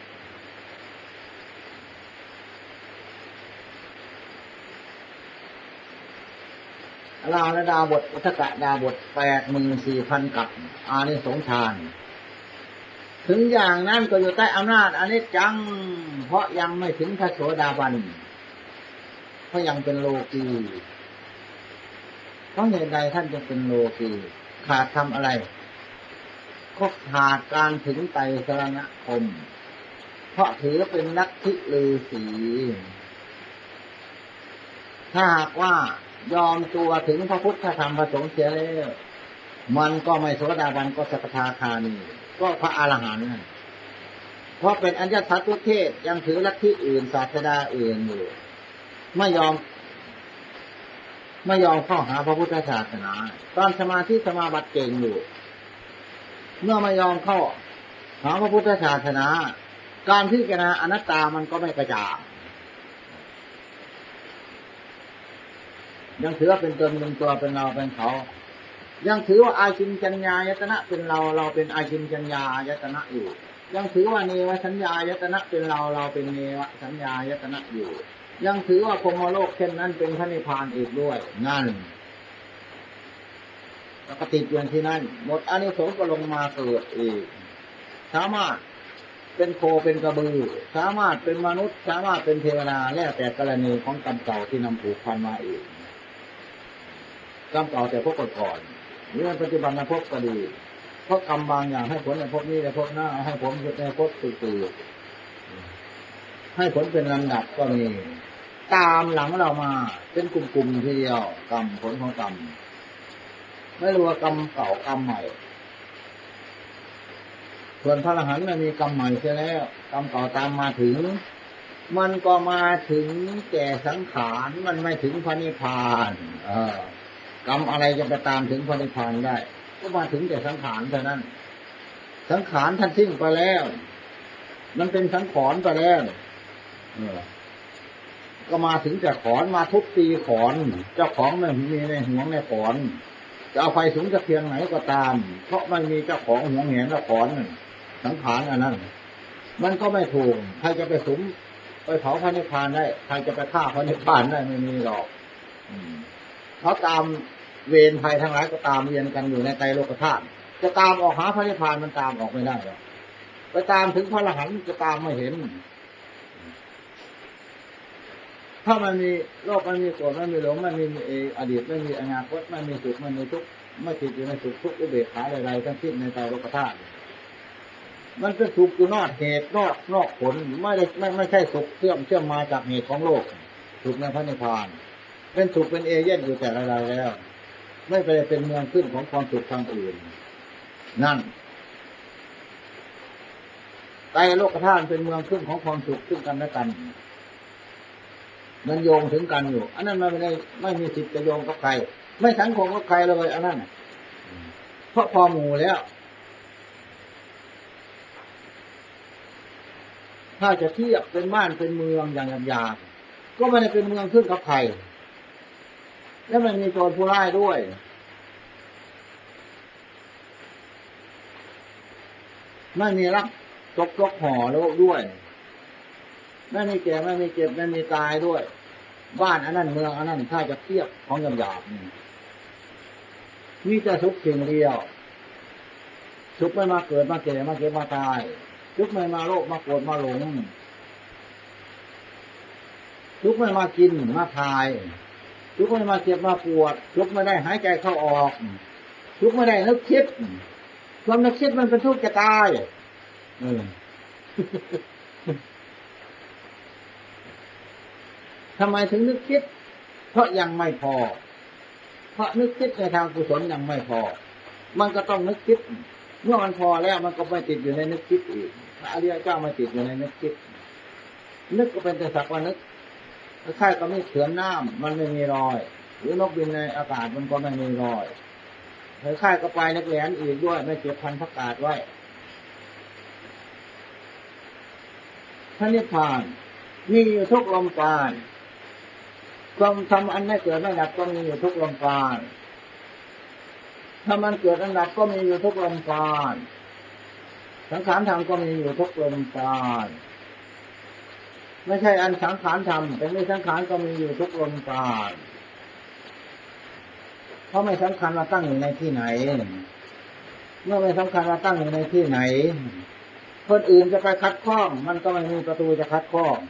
ลาลดาบทอุทกดาบท84,000 กับอานิสงส์ฌานถึงอย่างนั้นก็อยู่ใต้อำนาจอนิจจังเพราะยังไม่ถึงพระโสดาบันเพราะยังเป็นโลกีเพราะเหตุใดท่านจึงเป็นโลกีขาดทำอะไรก็ขาดการถึงไตรสรณคมเพราะถือเป็นลัทธิฤาษีถ้าหากว่ายอมตัวถึงพระพุทธธรรมพระสงฆ์เสียแล้วมันก็ไม่โสดาบันก็สัพพทาคามีก็พระอรหันต์เพราะเป็นอัญญสัตตุเทศยังถือลัทธิอื่นศาสดาอื่นอยู่ไม่ยอมเข้าหาพระพุทธศาสนาตอนสมาธิสมาบัติเก่งอยู่เมื่อไม่ยอมเข้าหาพระพุทธศาสนาการพิจารณาอนัตตามันก็ไม่กระจ่างยังถือว่าเป็นตนเป็นตัวเป็นเราเป็นเขายังถือว่าอาชินจัญญายตนะเป็นเราเราเป็นอาชินจัญญายตนะอยู่ยังถือว่าเนวสัญญายตนะเป็นเราเราเป็นเนวสัญญายตนะอยู่ยังถือว่าพรหมโลกเช่นนั้นเป็นพระนิพพานอีกด้วยนั่นแล้วก็ติดอยู่ที่นั่นหมดอานิสงส์ก็ลงมาเกิดอีกสามารถเป็นโคเป็นกระบือสามารถเป็นมนุษย์สามารถเป็นเทวดาแล้วแต่กรณีของกรรมเก่าที่นำผูกพันมาอีกกรรมเก่าแต่พวกก่อนนี่มันปัจจุบันนะพวกก็ดีเพราะกรรมบางอย่างให้ผลในพวกนี้ในพวกหน้าให้ผลในพวกตื่นให้ผลเป็นลำดับก็มีตามหลังเรามาเป็นกลุ่มๆทีเดียวกรรมผลของกรรมไม่รู้ว่ากรรมเก่ากรรมใหม่ส่วนพระอรหันต์มันมีกรรมใหม่ใช่แล้วกรรมเก่าตามมาถึงมันก็มาถึงแก่สังขารมันไม่ถึงพระนิพพานกรรมอะไรจะไปตามถึงพระนิพพานได้ก็มาถึงแต่สังขารเท่านั้นสังขารท่านทิ้งไปแล้วมันเป็นสังขารไปแล้วก็มาถึงแต่ขอนมาทุบตีขอนเจ้าของไม่มีในห่วงในขอนจะเอาไฟสูงจะเพียงไหนก็ตามเพราะไม่มีเจ้าของห่วงแหนและขอนสังขารอันนั้นมันก็ไม่ถูกใครจะไปสุมไปเผาพระนิพพานได้ใครจะไปฆ่าพระนิพพานได้ไม่มีหรอกเขาตามเวรภัยทั้งหลายก็ตามเวียนกันอยู่ในไตรโลกธาตุจะตามออกหาพระนิพพานมันตามออกไม่ได้หรอกไปตามถึงพระอรหันต์จะตามไม่เห็นถ้ามันมีโลกมันมีโกรธมันมีหลงมันมีอดีตไม่มีอนาคตมันมีสุขมันมีทุกข์ไม่ติดอยู่ในสุขทุกข์อุเบกขาใดๆทั้งสิ้นในใจโลกธาตุมันเป็นสุขอยู่นอกเหตุนอกผลไม่ใช่สุขเชื่อมมาจากเหตุของโลกสุขในพระนิพพานเป็นสุขเป็นเอเย่นอยู่แต่ใดๆแล้วไม่ไปเป็นเมืองขึ้นของความสุขทางอื่นนั่นใจโลกธาตุเป็นเมืองขึ้นของความสุขซึ่งกันและกันมันโยงถึงกันอยู่อันนั้นไม่มีสิทธิ์จะโยงกับใครไม่สังคมกับใครเลยอันนั้นเพราะพอหมู่แล้วถ้าจะเทียบเป็นบ้านเป็นเมืองอย่างหยาบๆก็ไม่ได้เป็นเมืองขึ้นกับใครและมันมีโจรผู้ร้ายด้วยไม่มีรักจกห่อโลกด้วยไม่มีแก่ไม่มีเจ็บไม่มีตายด้วยบ้านอันนั้นเมืองอันนั้นถ้าจะเทียบของหยาบๆมีแต่สุขเพียงเดียวสุขไม่มาเกิดมาแก่มาเก็บมาตายสุขไม่มาโลภมาโกรธมาหลงสุขไม่มากินมาทายสุขไม่มาเจ็บมาปวดสุขไม่ได้หายใจเข้าออกสุขไม่ได้นึกคิดความนึกคิดมันเป็นทุกข์จะตายทำไมถึงนึกคิดเพราะยังไม่พอเพราะนึกคิดในทางกุศลยังไม่พอมันก็ต้องนึกคิดเมื่อมันพอแล้วมันก็ไม่ติดอยู่ในนึกคิดอีกพระอริยเจ้าไม่ติดอยู่ในนึกคิดนึกก็เป็นแต่สักว่านึกคล้ายๆกับมีเขื่อนน้ำมันไม่มีรอยหรือนกบินในอากาศมันก็ไม่มีรอยคล้ายๆกับปลายนักแหลมอีกด้วยไม่เก็บพันธุ์ประกาศไว้พระนิพพานมีอยู่ทุกลมปราณความทำอันไม่เกิดไม่ดับก็มีอยู่ทุกลมปราณถ้ามันเกิดอันดับก็มีอยู่ทุกลมปราณสังขารธรรมก็มีอยู่ทุกลมปราณไม่ใช่อันสังขารธรรมแต่ไม่สังขารก็มีอยู่ทุกลมปราณเพราะไม่สำคัญว่าตั้งอยู่ในที่ไหนเมื่อไม่สำคัญว่าตั้งอยู่ในที่ไหนคนอื่นจะไปคัดข้องมันก็ไม่มีประตูจะคัดข้อง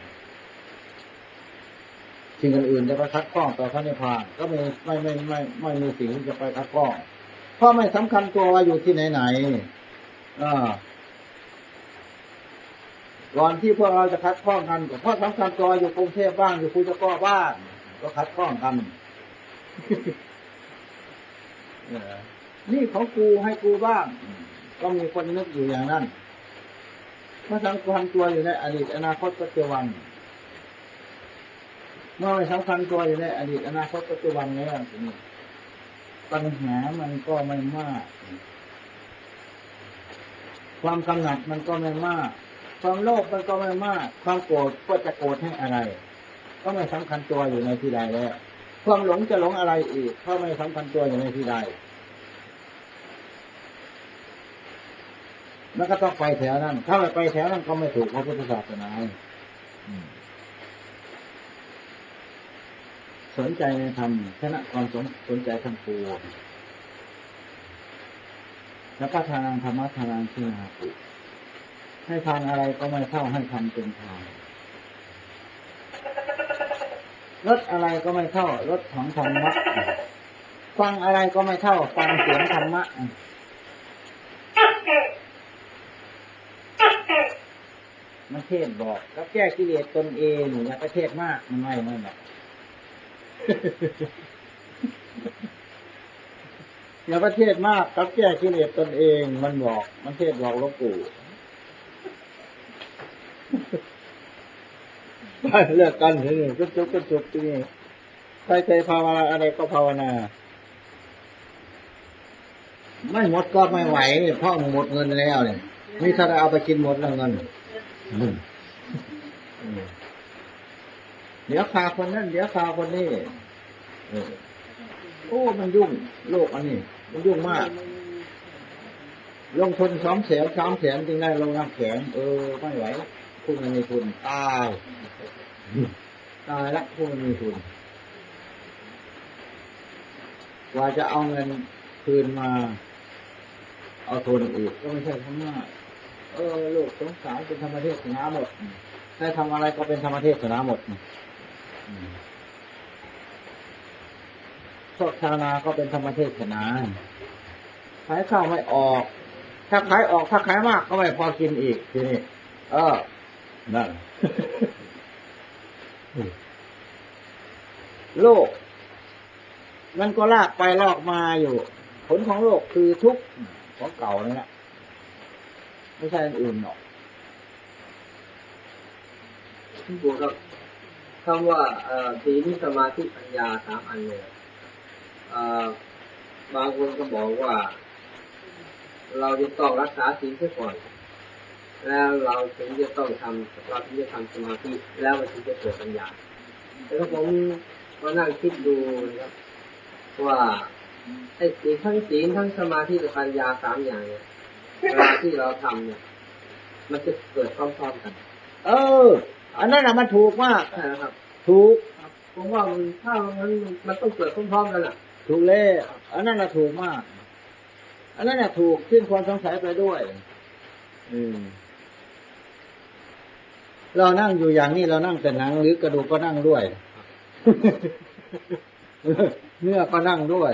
สิ่งอื่นจะไปคัดข้องต่อพระนิพพานก็ไม่มีสิ่งที่จะไปคัดข้องเพราะไม่สำคัญตัวว่าอยู่ที่ไหนก่อนที่พวกเราจะคัดข้องกันเพราะสำคัญตัวอยู่กรุงเทพบ้างอยู่ภูเก็ตบ้างก็คัดข้องกันนี่ของกูให้กูบ้างก็มีคนนึกอยู่อย่างนั้นเพราะสำคัญตัวอยู่ในอดีตอนาคตปัจจุบันเมื่อไม่สำคัญตัวอยู่ในอดีตอนาคตปัจจุบันแล้วปัญหามันก็ไม่มากความกำหนัดมันก็ไม่มากความโลภมันก็ไม่มากความโกรธก็จะโกรธให้อะไรก็ไม่สำคัญตัวอยู่ในที่ใดแล้วความหลงจะหลงอะไรอีกเพราะไม่สำคัญตัวอยู่ในที่ใดมันก็ต้องไปแถวนั้นถ้าไม่ไปแถวนั้นก็ไม่ถูกพระพุทธศาสนาสนใจในธรรมชนะความสนใจทั้งปวงแล้วก็ทานังธรรมะทานังชินาติให้ทานอะไรก็ไม่เท่าให้ทำเป็นทานรสอะไรก็ไม่เท่ารสของธรรมะฟังอะไรก็ไม่เท่าฟังเสียงธรรมะมันเทศบอกแล้วแก้กิเลสตนเองอย่าไปเทศมากมันไม่นั่นแหละอย่าไปเทศมากกับแก้กิเลสตนเองมันบอกมันเทศบอกหลวงปู่เลิกกันเถอะก็จบที่นี่ใครใจภาวนาอะไรก็ภาวนาไม่หมดก็ไม่ไหวเพราะหมดเงินแล้วเนี่ยนี่ถ้าได้เอาไปกินหมดแล้วเงินเดี๋ยวพาคนนั้นเดี๋ยวพาคนนี้โอ้มันยุ่งโลกอันนี้มันยุ่งมากลงทุน200,000 300,000จึงได้ลงน้ำแข็งไม่ไหวผู้ไม่มีทุนตายละผู้ไม่มีทุนกว่าจะเอาเงินคืนมาเอาทุนอีกก็ไม่ใช่ทั้งหน้าโลกสงสารเป็นธรรมเทศนาหมดใครทำอะไรก็เป็นธรรมเทศนาหมดพวกชาวนาก็เป็นธรรมเทศนาขายข้าวไม่ออกถ้าขายออกถ้าขายมากก็ไม่พอกินอีกทีนี้นั่น โลกมันก็ลากไปลอกมาอยู่ผลของโลกคือทุกข์ของเก่านี่แหละไม่ใช่อื่นหรอกที่บอกครับคำว่าศีลสมาธิปัญญา3 อันเนี่ยบางคนก็บอกว่าเราจะต้องรักษาศีลเสียก่อนแล้วเราถึงจะต้องทำสมาธิแล้วมันถึงจะเกิดปัญญาแต่ถ้าผมมานั่งคิดดูนะครับว่าไอ้ทั้งศีลทั้งสมาธิและปัญญา3 อย่างเนี่ยเวลาที่เราทำเนี่ยมันจะเกิดพร้อมๆกันอันนั้นน่ะมันถูกมากนะครับถูกผมว่าถ้ามันต้องเกิดพร้อมๆกันอ่ะถูกเลยอันนั้นน่ะถูกมากอันนั้นน่ะถูกสิ้นความสงสัยไปด้วยเรานั่งอยู่อย่างนี้เรานั่งแต่หนังหรือกระดูกก็นั่งด้วยเนื้อก็นั่งด้วย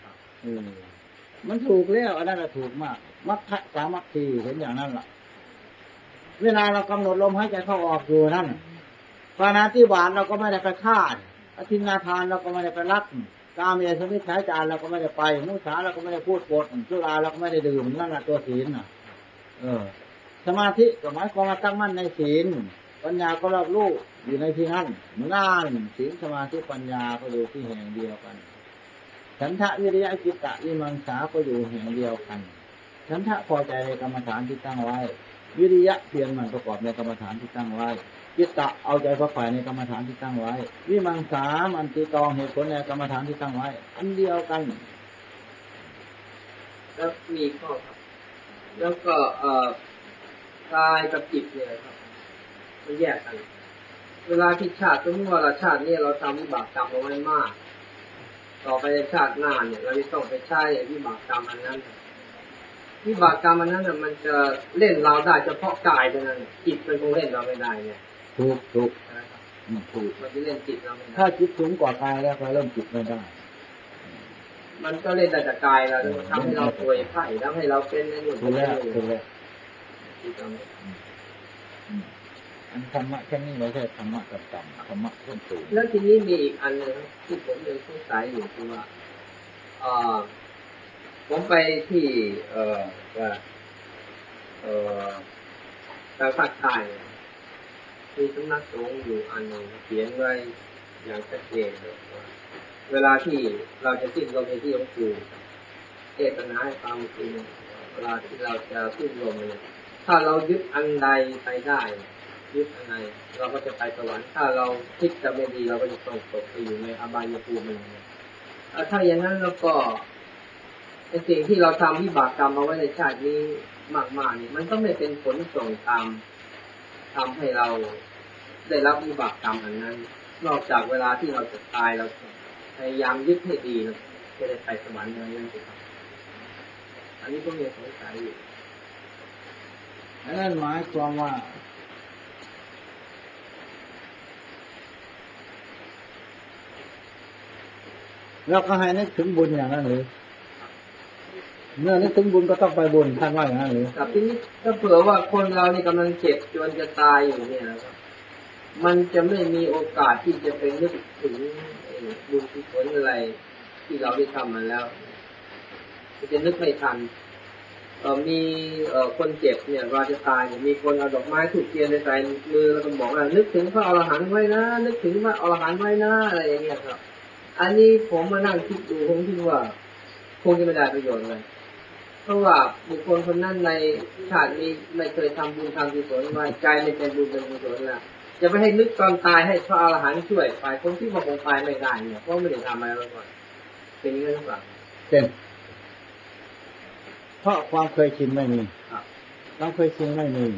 มันถูกแล้วอันนั้นน่ะถูกมากมัคคะสามัคคีเห็นอย่างนั้นล่ะเวลาเรากำหนดลมหายใจเข้าออกอยู่นั่นปาณาติบาตเราก็ไม่ได้ไปฆ่าอทินนาทานเราก็ไม่ได้ไปรักกาเมสุมิจฉาจารเราก็ไม่ได้ไปมุสาเราก็ไม่ได้พูดปดสุราเราก็ไม่ได้ดื่มนั่นแหละตัวศีลน่ะสมาธิก็หมายความว่าตั้งมั่นในศีลปัญญาก็รอบรู้อยู่ในที่นั้นนั่นศีลสมาธิปัญญาก็อยู่ที่แห่งเดียวกันฉันทะวิริยะจิตตะวิมังสาก็อยู่แห่งเดียวกันฉันทะพอใจในกรรมฐานที่ตั้งไว้วิริยะเพียรมันประกอบในกรรมฐานที่ตั้งไว้จิตตะเอาใจฝักใฝ่ในกรรมฐานที่ตั้งไว้วิมังสาอันตีตองเหตุผลในกรรมฐานที่ตั้งไว้อันเดียวกันแล้วมีข้อครับแล้วก็กายกับจิตเนี่ยครับมันแยกกันเวลาที่ชาติสมมติว่าชาตินี้เราทำวิบากกรรมเอาไว้มากต่อไปในชาติหน้าเนี่ยเราจะต้องไปใช้วิบากกรรมอันนั้นวิบากกรรมอันนั้นมันจะเล่นเราได้เฉพาะกายเท่านั้นจิตมันคงเล่นเราไม่ได้เนี่ยถูกถูกมันจะเล่นจิตเราไม่ได้ถ้าจิตสูงกว่ากายแล้วก็เริ่มจิตไม่ได้มันก็เล่นแต่กายเราทำให้เราป่วยไข้ทำให้เราเป็นในหนุ่มถูกแล้วอันธรรมะแค่นี้ไม่ใช่ธรรมะต่ำธรรมะขั้นสูงแล้วทีนี้มีอีกอันนึงที่ผมยังสงสัยอยู่คือว่าผมไปที่ทางภาคใต้มีสำนักสงฆ์อยู่อันนึงเขียนไว้อย่างชัดเจนว่าเวลาที่เราจะสิ้นลมในที่หลวงปู่เทศนาให้ฟังจริงเวลาที่เราจะสิ้นลมเนี่ยถ้าเรายึดอันใดไปได้ยึดอันใดเราก็จะไปสวรรค์ถ้าเราคิดจะไม่ดีเราก็จะต้องตกไปอยู่ในอบายภูมิถ้าอย่างนั้นแล้วก็ไอ้สิ่งที่เราทำวิบากกรรมเอาไว้ในชาตินี้มากๆนี่มันก็ไม่เป็นผลส่งตามทำให้เราได้รับวิบากกรรมอันนั้นนอกจากเวลาที่เราจะตายเราพยายามยึดให้ดีนะจะได้ไปสวรรค์นั่นเองอันนี้ก็มีสงสัยอยู่นั่นหมายความว่าเราก็ให้นึกถึงบุญอย่างนั้นหรือเมื่อนึกถึงบุญก็ต้องไปบุญท่านว่าอย่างนั้นหรือครับทีนี้ถ้าเผื่อว่าคนเรานี่กำลังเจ็บจนจะตายอยู่เนี่ยนะครับมันจะไม่มีโอกาสที่จะไปนึกถึงบุญกุศลอะไรที่เราได้ทำมาแล้วจะนึกไม่ทันมีคนเจ็บเนี่ยเราจะตายเนี่ยมีคนเอาดอกไม้ถูกเทียนใส่มือแล้วก็บอกว่านึกถึงพระอรหันต์ไว้นะนึกถึงพระอรหันต์ไว้นะอะไรอย่างเงี้ยครับอันนี้ผมมานั่งคิดดูผมคิดว่าคงจะไม่ได้ประโยชน์เลยเพราะว่าบุคคลคนนั้นในชาตินี้ไม่เคยทำบุญทำกุศลไว้ใจไม่เป็นบุญเป็นกุศลแล้วจะไปให้นึกตอนตายให้พระอรหันต์ช่วยไปคนที่มาคงไปไม่ได้เนี่ยเพราะไม่ได้ทำอะไรมาก่อนเป็นอย่างนี้หรือเปล่าเป็นเพราะความเคยชินไม่มีความเคยชินไม่มี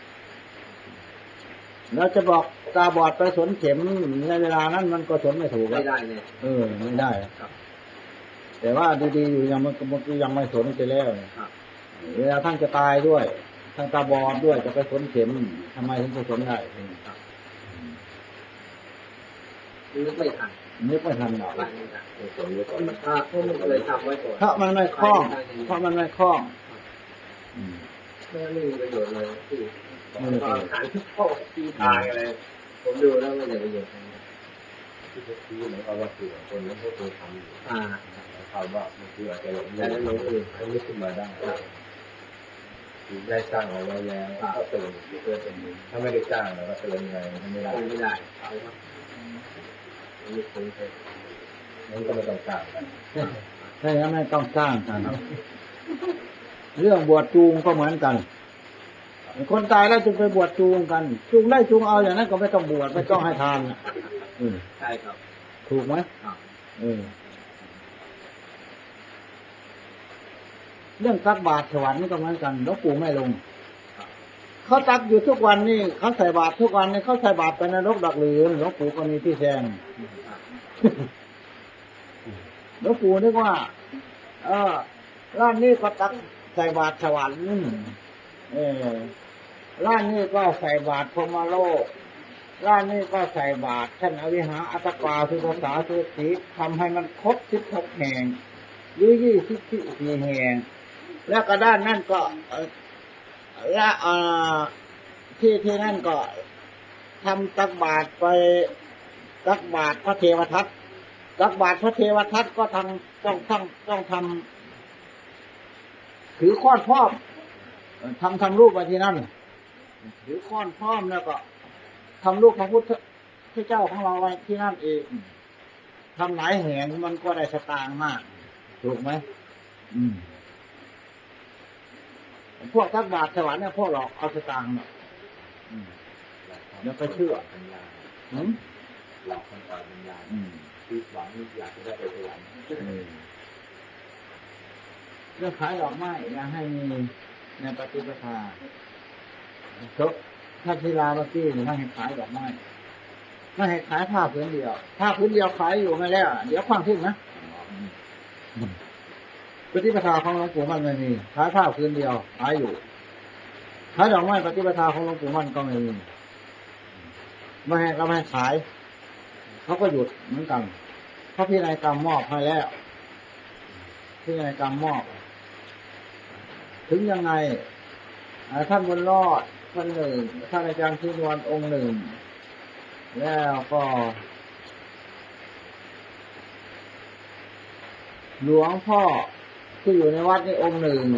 เราจะบอกตาบอดไปสนเข็มในเวลานั้นมันก็สนไม่ถูกไม่ได้เนี่ยไม่ได้แต่ว่าดีๆอยู่ยังมันยังไม่สนไปแล้วเวลาท่านจะตายด้วยท่านตาบอดด้วยจะไปสนเข็มทำไมถึงจะสนได้นึกไม่ทันนึกไม่ทันหรอกไปไม่ทันผมเลยทำไว้ก่อนเพราะมันไม่คล่องเพราะมันไม่คล่องไม่มีประโยชน์เลยที่พอหันเข้าที่ทางอะไรผมดูแล้วไม่ได้ประโยชน์อะไรที่จะชี้เหมือนกับว่าคือคนนั้นก็เคยทำอยู่คำว่ามันคืออาจจะแต่แล้วเราก็นึกขึ้นมาได้คือได้สร้างเอาไว้แล้วก็เติมถ้าไม่ได้สร้างเราก็เติมยังไงไม่ได้เอาครับนี่คงจะมันก็ไม่ต้องสร้างใช่ไหมไม่ต้องสร้างกันเรื่องบวชจูงก็เหมือนกันคนตายแล้วจึงไปบวชจูงกันจูงได้จูงเอาอย่างนั้นก็ไม่ต้องบวชไม่ต้องให้ทานใช่ครับถูกไหมเรื่องตักบาตรสวรรค์ก็เหมือนกันหลวงปู่ไม่ลงเขาตักอยู่ทุกวันนี่เขาใส่บาตรทุกวันนี่เขาใส่บาตรไปนรกดักหรือหลวงปู่ก็มีที่แซงหลวงปู่นึกว่าร้านนี้ก็ตักใส่บาตรสวรรค์ร้านนี้ก็ใส่บาตรพรหมโลกร้านนี้ก็ใส่บาตรท่านอวิหาอัตตปาสุภาษาสุสีทำให้มันครบ16แห่งหรือ24แห่งแล้วก็ด้านนั่นก็และที่นั่นก็ทำตักบาตรไปตักบาตรพระเทวทัตตักบาตรพระเทวทัตก็ต้องทำถือค้อนพร้อมทำรูปไว้ที่นั่นถือค้อนพร้อมแล้วก็ทำรูปพระพุทธเจ้าของเราไว้ที่นั่นเองทำหลายแห่งมันก็ได้สตางค์มากถูกไหมพวกตักบาตรสวรรค์เนี่ยพวกหลอกเอาสตางค์แล้วไปเชื่อหลอกคนต่อปัญญาที่หวังอยากจะได้ไปสวรรค์เรื่องขายดอกไม้อย่าให้มีในปฏิปทาถ้าศิลาเมื่อกี้ไม่ให้ขายดอกไม้ไม่ให้ขายผ้าพื้นเดียวผ้าพื้นเดียวขายอยู่ไม่แล้วเดี๋ยวความทิ้งนะปฏิปทาของหลวงปู่มันไม่มีขายผ้าพื้นเดียวขายอยู่ขายดอกไม้ปฏิปทาของหลวงปู่มันก็ไม่มีไม่ให้ก็ไม่ให้ขายเขาก็หยุดเหมือนกันเพราะพินัยกรรมมอบให้แล้วพินัยกรรมมอบถึงยังไงท่านบุญรอดท่านหนึ่งท่านอาจารย์ชินวรองค์หนึ่งแล้วก็หลวงพ่อที่อยู่ในวัดนี่องค์หนึ่ง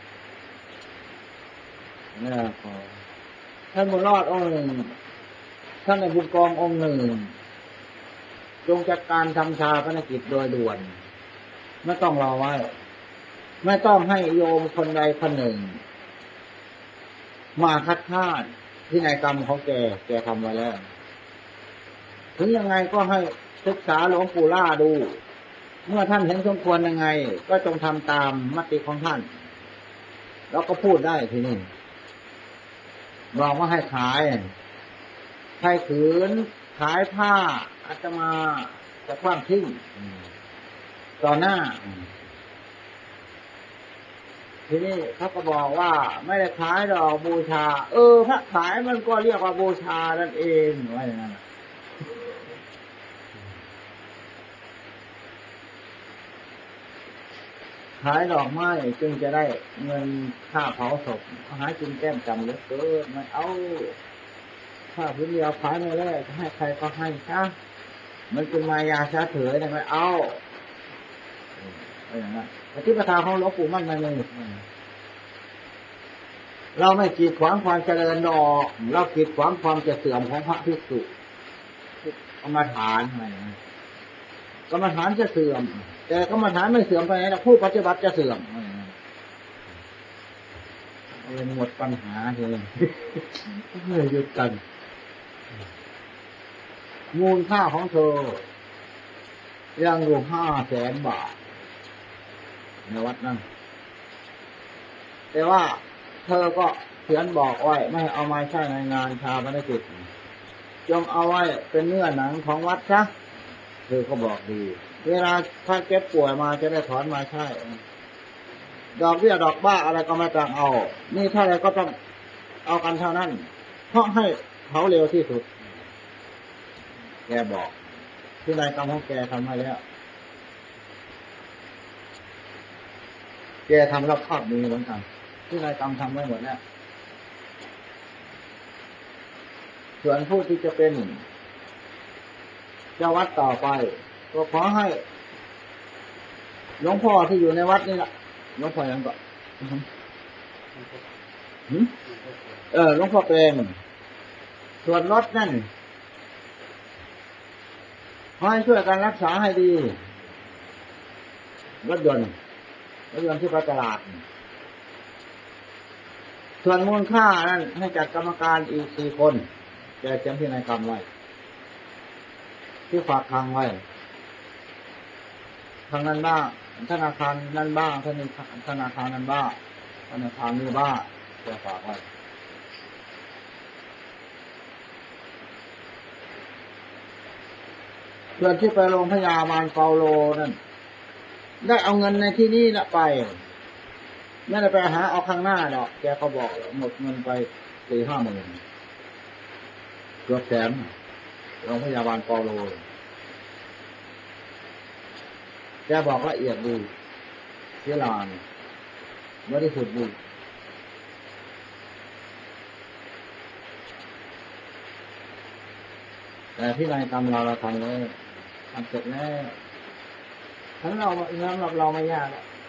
แล้วก็ท่านบุญรอดองค์หนึ่งท่านในบุญกององค์หนึ่งจงจัดการทำชาปนกิจโดยด่วนไม่ต้องรอไว้ไม่ต้องให้โยมคนใดคนหนึ่งมาคัดค้านพินัยกรรมของแกทำไว้แล้วถึงยังไงก็ให้ศึกษาหลวงปู่ล่าดูเมื่อท่านเห็นสมควรยังไงก็จงทำตามมติของท่านแล้วก็พูดได้ทีนี้บอกว่าให้ขายให้ขืนขายผ้าอาตมาจะคว้างทิ้งต่อหน้าทีนี้เขาก็บอกว่าไม่ได้ขายดอกบูชาพระขายมันก็เรียกว่าบูชานั่นเองว่าอย่างนั้นขายดอกไม้จึงจะได้เงินค่าเผาศพหากินแก้มจำเหลือเกินไม่เอาถ้าพื้นเดียวขายไม่ได้จะให้ใครก็ให้ซะมันเป็นมายาชาเถยไม่เอาอย่างนั้นปฏิปทาของหลวงปู่มั่นไม่มีเราไม่กีดขวางความเจริญดอกเรากีดขวางความจะเสื่อมของพระภิกษุกรรมฐานอะไรกรรมฐานจะเสื่อมแต่กรรมฐานไม่เสื่อมไปไหนผู้ปฏิบัติจะเสื่อมเลยหมดปัญหาเลยหยุดกันมูลค่าของเธอยังอยู่500,000 บาทในวัดนั้นแต่ว่าเธอก็เขียนบอกไว้ไม่เอามาใช้ในงานชาปนกิจจงเอาไว้เป็นเนื้อหนังของวัดซะเธอก็บอกดีเวลาถ้าเจ็บป่วยมาจะได้ถอนมาใช้ดอกเบี้ยดอกบ้าอะไรก็ไม่ต้องเอานี่ถ้าอะไรก็ต้องเอากันเท่านั้นเพราะให้เขาเร็วที่สุดแกบอกที่นายกรรมของแกทำให้แล้วแกทำรับครอบดีเหมือนกันที่นายกรรมทำไว้หมดแล้วส่วนผู้ที่จะเป็นเจ้าวัดต่อไปก็ขอให้หลวงพ่อที่อยู่ในวัดนี่แหละหลวงพ่อยังก็หลวงพ่อเปรมส่วนรถนั่นขอให้ช่วยกันรักษาให้ดีรถยนต์ที่ตลาดส่วนมูลค่านั้นให้จัดกรรมการอีก4 คนแกเขียนที่นายกรรมไว้ที่ฝากทางไว้ทางนั้นบ้างธนาคารนั้นบ้างธนาคารนั้นบ้างธนาคารนี้บ้างแกฝากไว้ส่วนที่ไปโรงพยาบาลเปาโลนั่นได้เอาเงินในที่นี้นะไปไม่ได้ไปหาเอาข้างหน้าดอกแกเขาบอกหมดเงินไป4-5 หมื่นเกือบแสนโรงพยาบาลเปาโลแกบอกละเอียดดีเวลาไม่ได้สุดดีแต่ที่นายทำเราทำเลยทำเสร็จแล้วทั้งเราเงินเราไม่ยาก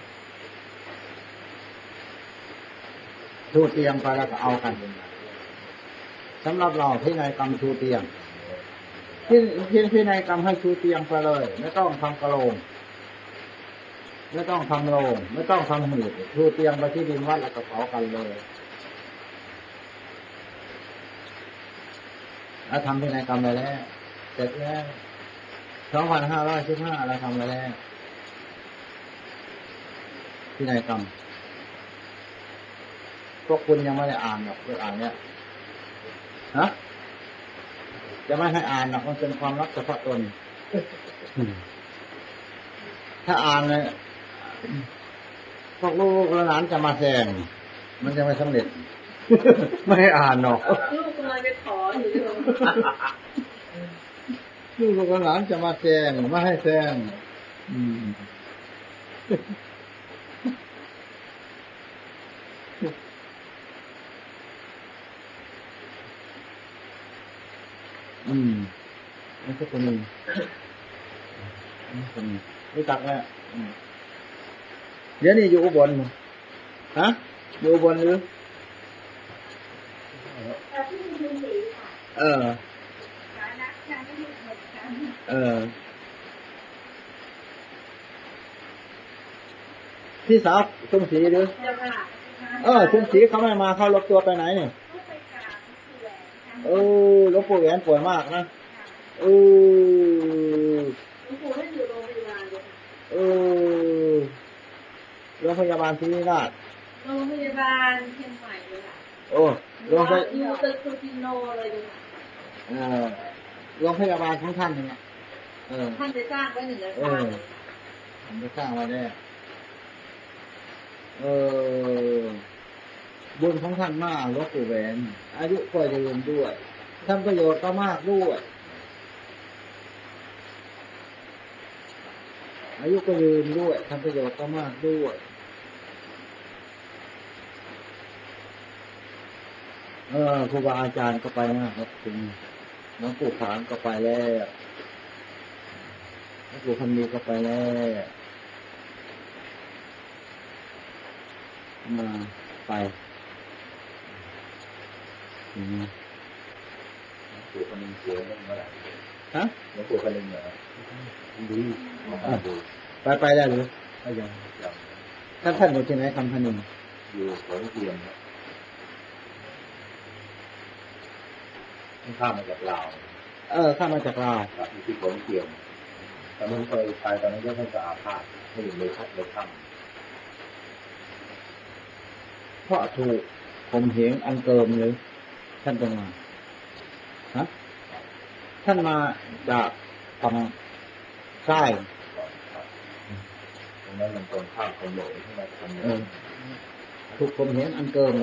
ชูเตียงไปแล้วก็เอากันสำหรับเราที่นายกรรมชูเตียงที่นายกรรมให้ชูเตียงไปเลยไม่ต้องทำกระโหลกไม่ต้องทำโรงไม่ต้องทำหืดชูเตียงไปที่ดินวัดแล้วก็เผากันเลยเราทำที่นายกรรมไปแล้วเสร็จแล้ว2515เราทำไปแล้วที่นายกรรมพวกคุณยังไม่ได้อ่านหรอกอ่านเนี่ยฮะจะไม่ให้อ่านหรอกมันเป็นความลับเฉพาะตนถ้าอ่านเลยพวกลูกหลานจะมาแซงมันจะไม่สำเร็จไม่ให้อ่านหรอกลูกกำลังจะขออยู่ด้วยลูกหลานจะมาแซงไม่ให้แซงไม่ใช่คนนี้รู้จักไหมเดี๋ยวนี้อยู่อุบลฮะอยู่อุบลหรือที่มีมือถือค่ะฐานะยังไม่ได้เหมือนกันพี่สาวชุมศรีหรือชุมศรีเขาไม่มาเข้ารถตัวไปไหนเนี่ยหลวงปู่แหวนป่วยมากนะหลวงปู่ท่านอยู่โรงพยาบาลเลยโรงพยาบาลที่นี่ราชโรงพยาบาลเชียงใหม่เลยค่ะอยู่ตึกซูติโนเลยค่ะโรงพยาบาลของท่านเนี่ยท่านจะสร้างไว้1 อาคารเลยท่านจะสร้างไว้แน่บุญของท่านมากหลวงปู่แหวนอายุก็ยืนด้วยทำประโยชน์ก็มากด้วยอายุก็ยืนด้วยทำประโยชน์ก็มากด้วยครูบาอาจารย์ก็ไปมากครับคุณน้องปู่ขานก็ไปแล้วน้องปู่พันมีก็ไปแล้วมาไปปู่คนนึงเสียเรื่องเมื่อไหร่ฮะหลวงปู่คนนึงเหรอดีไปได้หรือก็ยังท่านอยู่ที่ไหนคำพนินอยู่ขอนเทียมข้ามมาจากลาวข้ามมาจากลาวอยู่ที่ขอนเทียมตอนนั้นเคยไปตอนนั้นก็ท่านจะอาพาธไม่อยู่ในถ้ำเพราะถูกข่มเหงอันเกิมเลยท่านจึงมาฮะท่านมาจากฝั่งใต้ตรงนั้นมันตรงข้ามขโมยที่มาทำถูกข่มเหงอันเกิม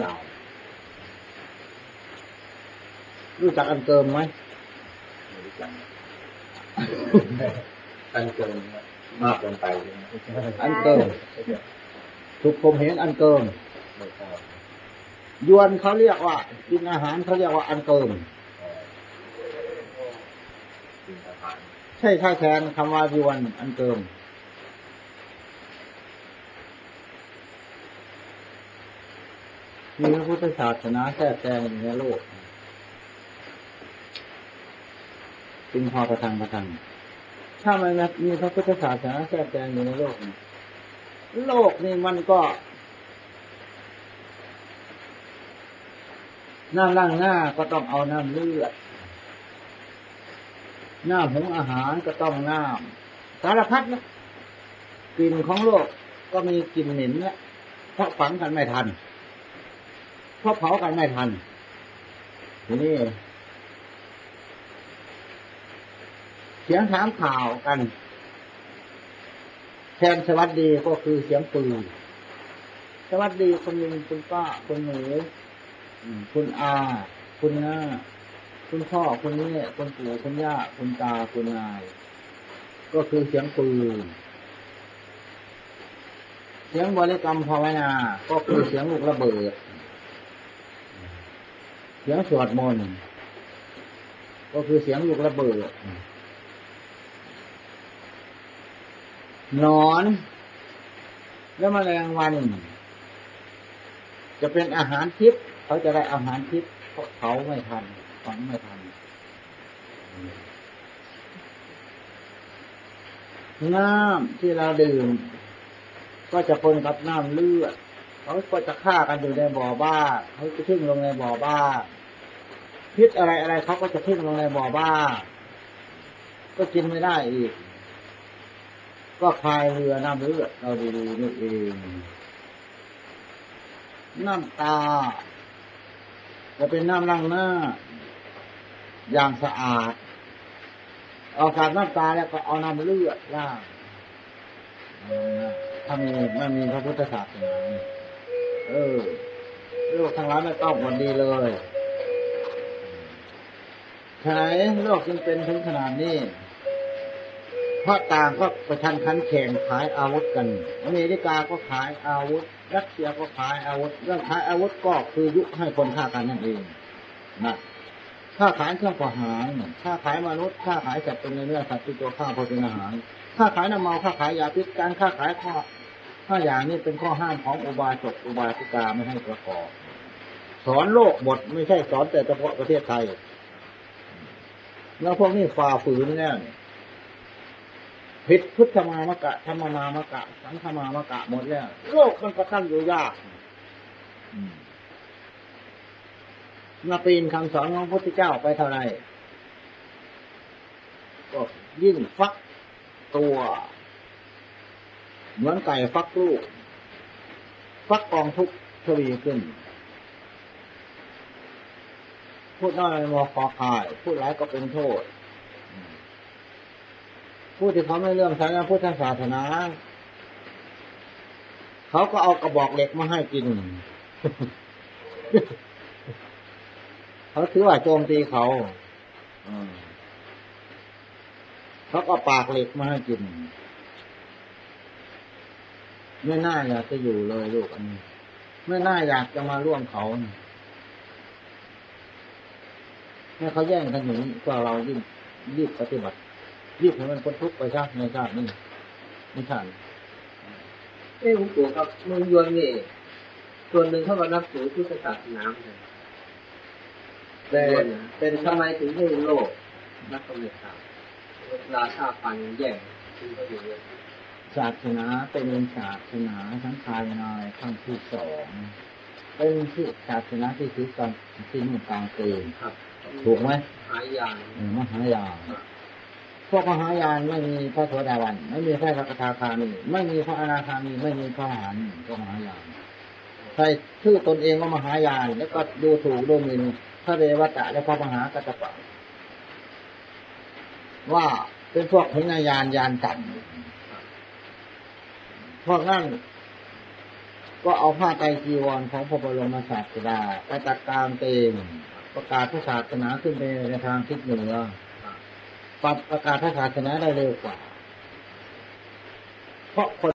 รู้จักอันเกิมไหมไม่รู้จักอันเกินมากเกินไปใช่ไหมอันเกินถูกผมเห็นอันเกินไม่ทราบยวนเขาเรียกว่ากินอาหารเขาเรียกว่าอันเกินกินอาหารใช่แทนคำว่ายวนอันเกินมีพระพุทธศาสนาแทรกแซงอยู่ในโลกจึงพอประทังถ้ามันมีพระพุทธศาสนาแทรกแซงอยู่ในโลกนี่มันก็น้ำล้างหน้าก็ต้องเอาน้ำเลือดน้ำหุงอาหารก็ต้องน้ำสารพัดนะกลิ่นของโลกก็มีกลิ่นเหม็นนะเพราะฝังกันไม่ทันเพราะเผากันไม่ทันทีนี้เสียงถามข่าวกันแทนสวัสดีก็คือเสียงปืนสวัสดีคุณลุงคุณป้าคุณหนูคุณอาคุณน้าคุณพ่อคุณแม่คุณปู่คุณย่าคุณตาคุณนายก็คือเสียงปืนเสียงบริกรรมภาวนาก็คือเสียงลูกระเบิดเสียงสวดมนต์ก็คือเสียงลูกระเบิดนอนและแมลงวันจะเป็นอาหารทิพย์เขาจะได้อาหารทิพย์เพราะเขาไม่ทันฝังไม่ทันน้ำที่เราดื่มก็จะปนกับน้ำเลือดเขาก็จะฆ่ากันอยู่ในบ่อบ้าเขาจะทิ้งลงในบ่อบ้าพิษอะไรเขาก็จะทิ้งลงในบ่อบ้าก็กินไม่ได้อีกก็พายเรือน้ำเลือดเราดีๆนี่เองน้ำตาจะเป็นน้ำล้างหน้าอย่างสะอาดเอาจากน้ำตาแล้วก็เอาน้ำเลือดล้างถ้าไม่มีพระพุทธศาสนาโลกทั้งหลายไม่ต้องหมดดีเลยฉะนั้นโลกจึงเป็นถึงขนาดนี้เพราะต่างก็ประชันขันแข่งขายอาวุธกันอเมริกาก็ขายอาวุธรัสเซียก็ขายอาวุธเรื่องขายอาวุธก็คือยุให้คนฆ่ากันนั่นเองนะค่าขายเครื่องประหารค่าขายมนุษย์ค่าขายสัตว์เป็นเนื้อสัตว์เป็นตัวฆ่าพอเป็นอาหารค่าขายน้ำเมาค่าขายยาพิษการค่าขายข้ออย่างนี้เป็นข้อห้ามของอุบาสกอุบาสิกาไม่ให้ประกอบสอนโลกหมดไม่ใช่สอนแต่เฉพาะประเทศไทยแล้วพวกนี้ฝ่าฝืนเนี่ยผิดพุทธมามกะธรรมมามกะสังฆมามกะหมดแล้วโลกมันก็ตั้งอยู่ยากมาปีนคำสอนของพระพุทธเจ้าไปเท่าไรก็ยิ่งฟักตัวเหมือนไก่ฟักลูกฟักกองทุกข์ทวีขึ้นพูดน้อยมอคอคายพูดหลายก็เป็นโทษผู้ที่เขาไม่เลื่อมใสในพุทธศาสนาเขาก็เอากระบอกเหล็กมาให้กิน เขาถือว่าโจมตีเขาเขาก็ปากเหล็กมาให้กินไม่น่าอยากจะอยู่เลยลูกอันนี้ไม่น่าอยากจะมาร่วมเขาให้เขาแย่งกันอย่างนี้ก็เรายิ่งรีบปฏิบัติรีบให้มันพ้นทุกข์ไปซะในชาตินี้ไม่ใช่คุณปู่ครับเมืองยวนนี่ส่วนหนึ่งเขาก็นับถือพุทธศาสนาเหมือนกันแต่เป็นทำไมถึงให้โลกนักกำเนิดต่างราชาพันแย่งซึ่งก็อยู่เลยศาสนาเป็นศาสนาทั้งภายในทั้งที่สองเป็นที่ศาสนาที่ถือกันที่มุ่งกลางเกณฑ์ครับถูกไหมมหายานมหายานพวกมหายานไม่มีพระโสดาบันไม่มีพระสกทาคามีไม่มีพระอนาคามีไม่มีพระอรหันต์พวกมหายานใส่ชื่อตนเองว่ามหายานแล้วก็ดูถูกดูหมิ่นพระเรวตะและพระมหากัสสปะว่าเป็นพวกหินายานยานจันทร์พวกนั้นก็เอาผ้าไตรจีวรของพระบรมศาสดาไปตัดกางเกงประกาศพระศาสนาขึ้นไปในทางทิศเหนือปรับประกาศศาสนาได้เร็วกว่าเพราะคน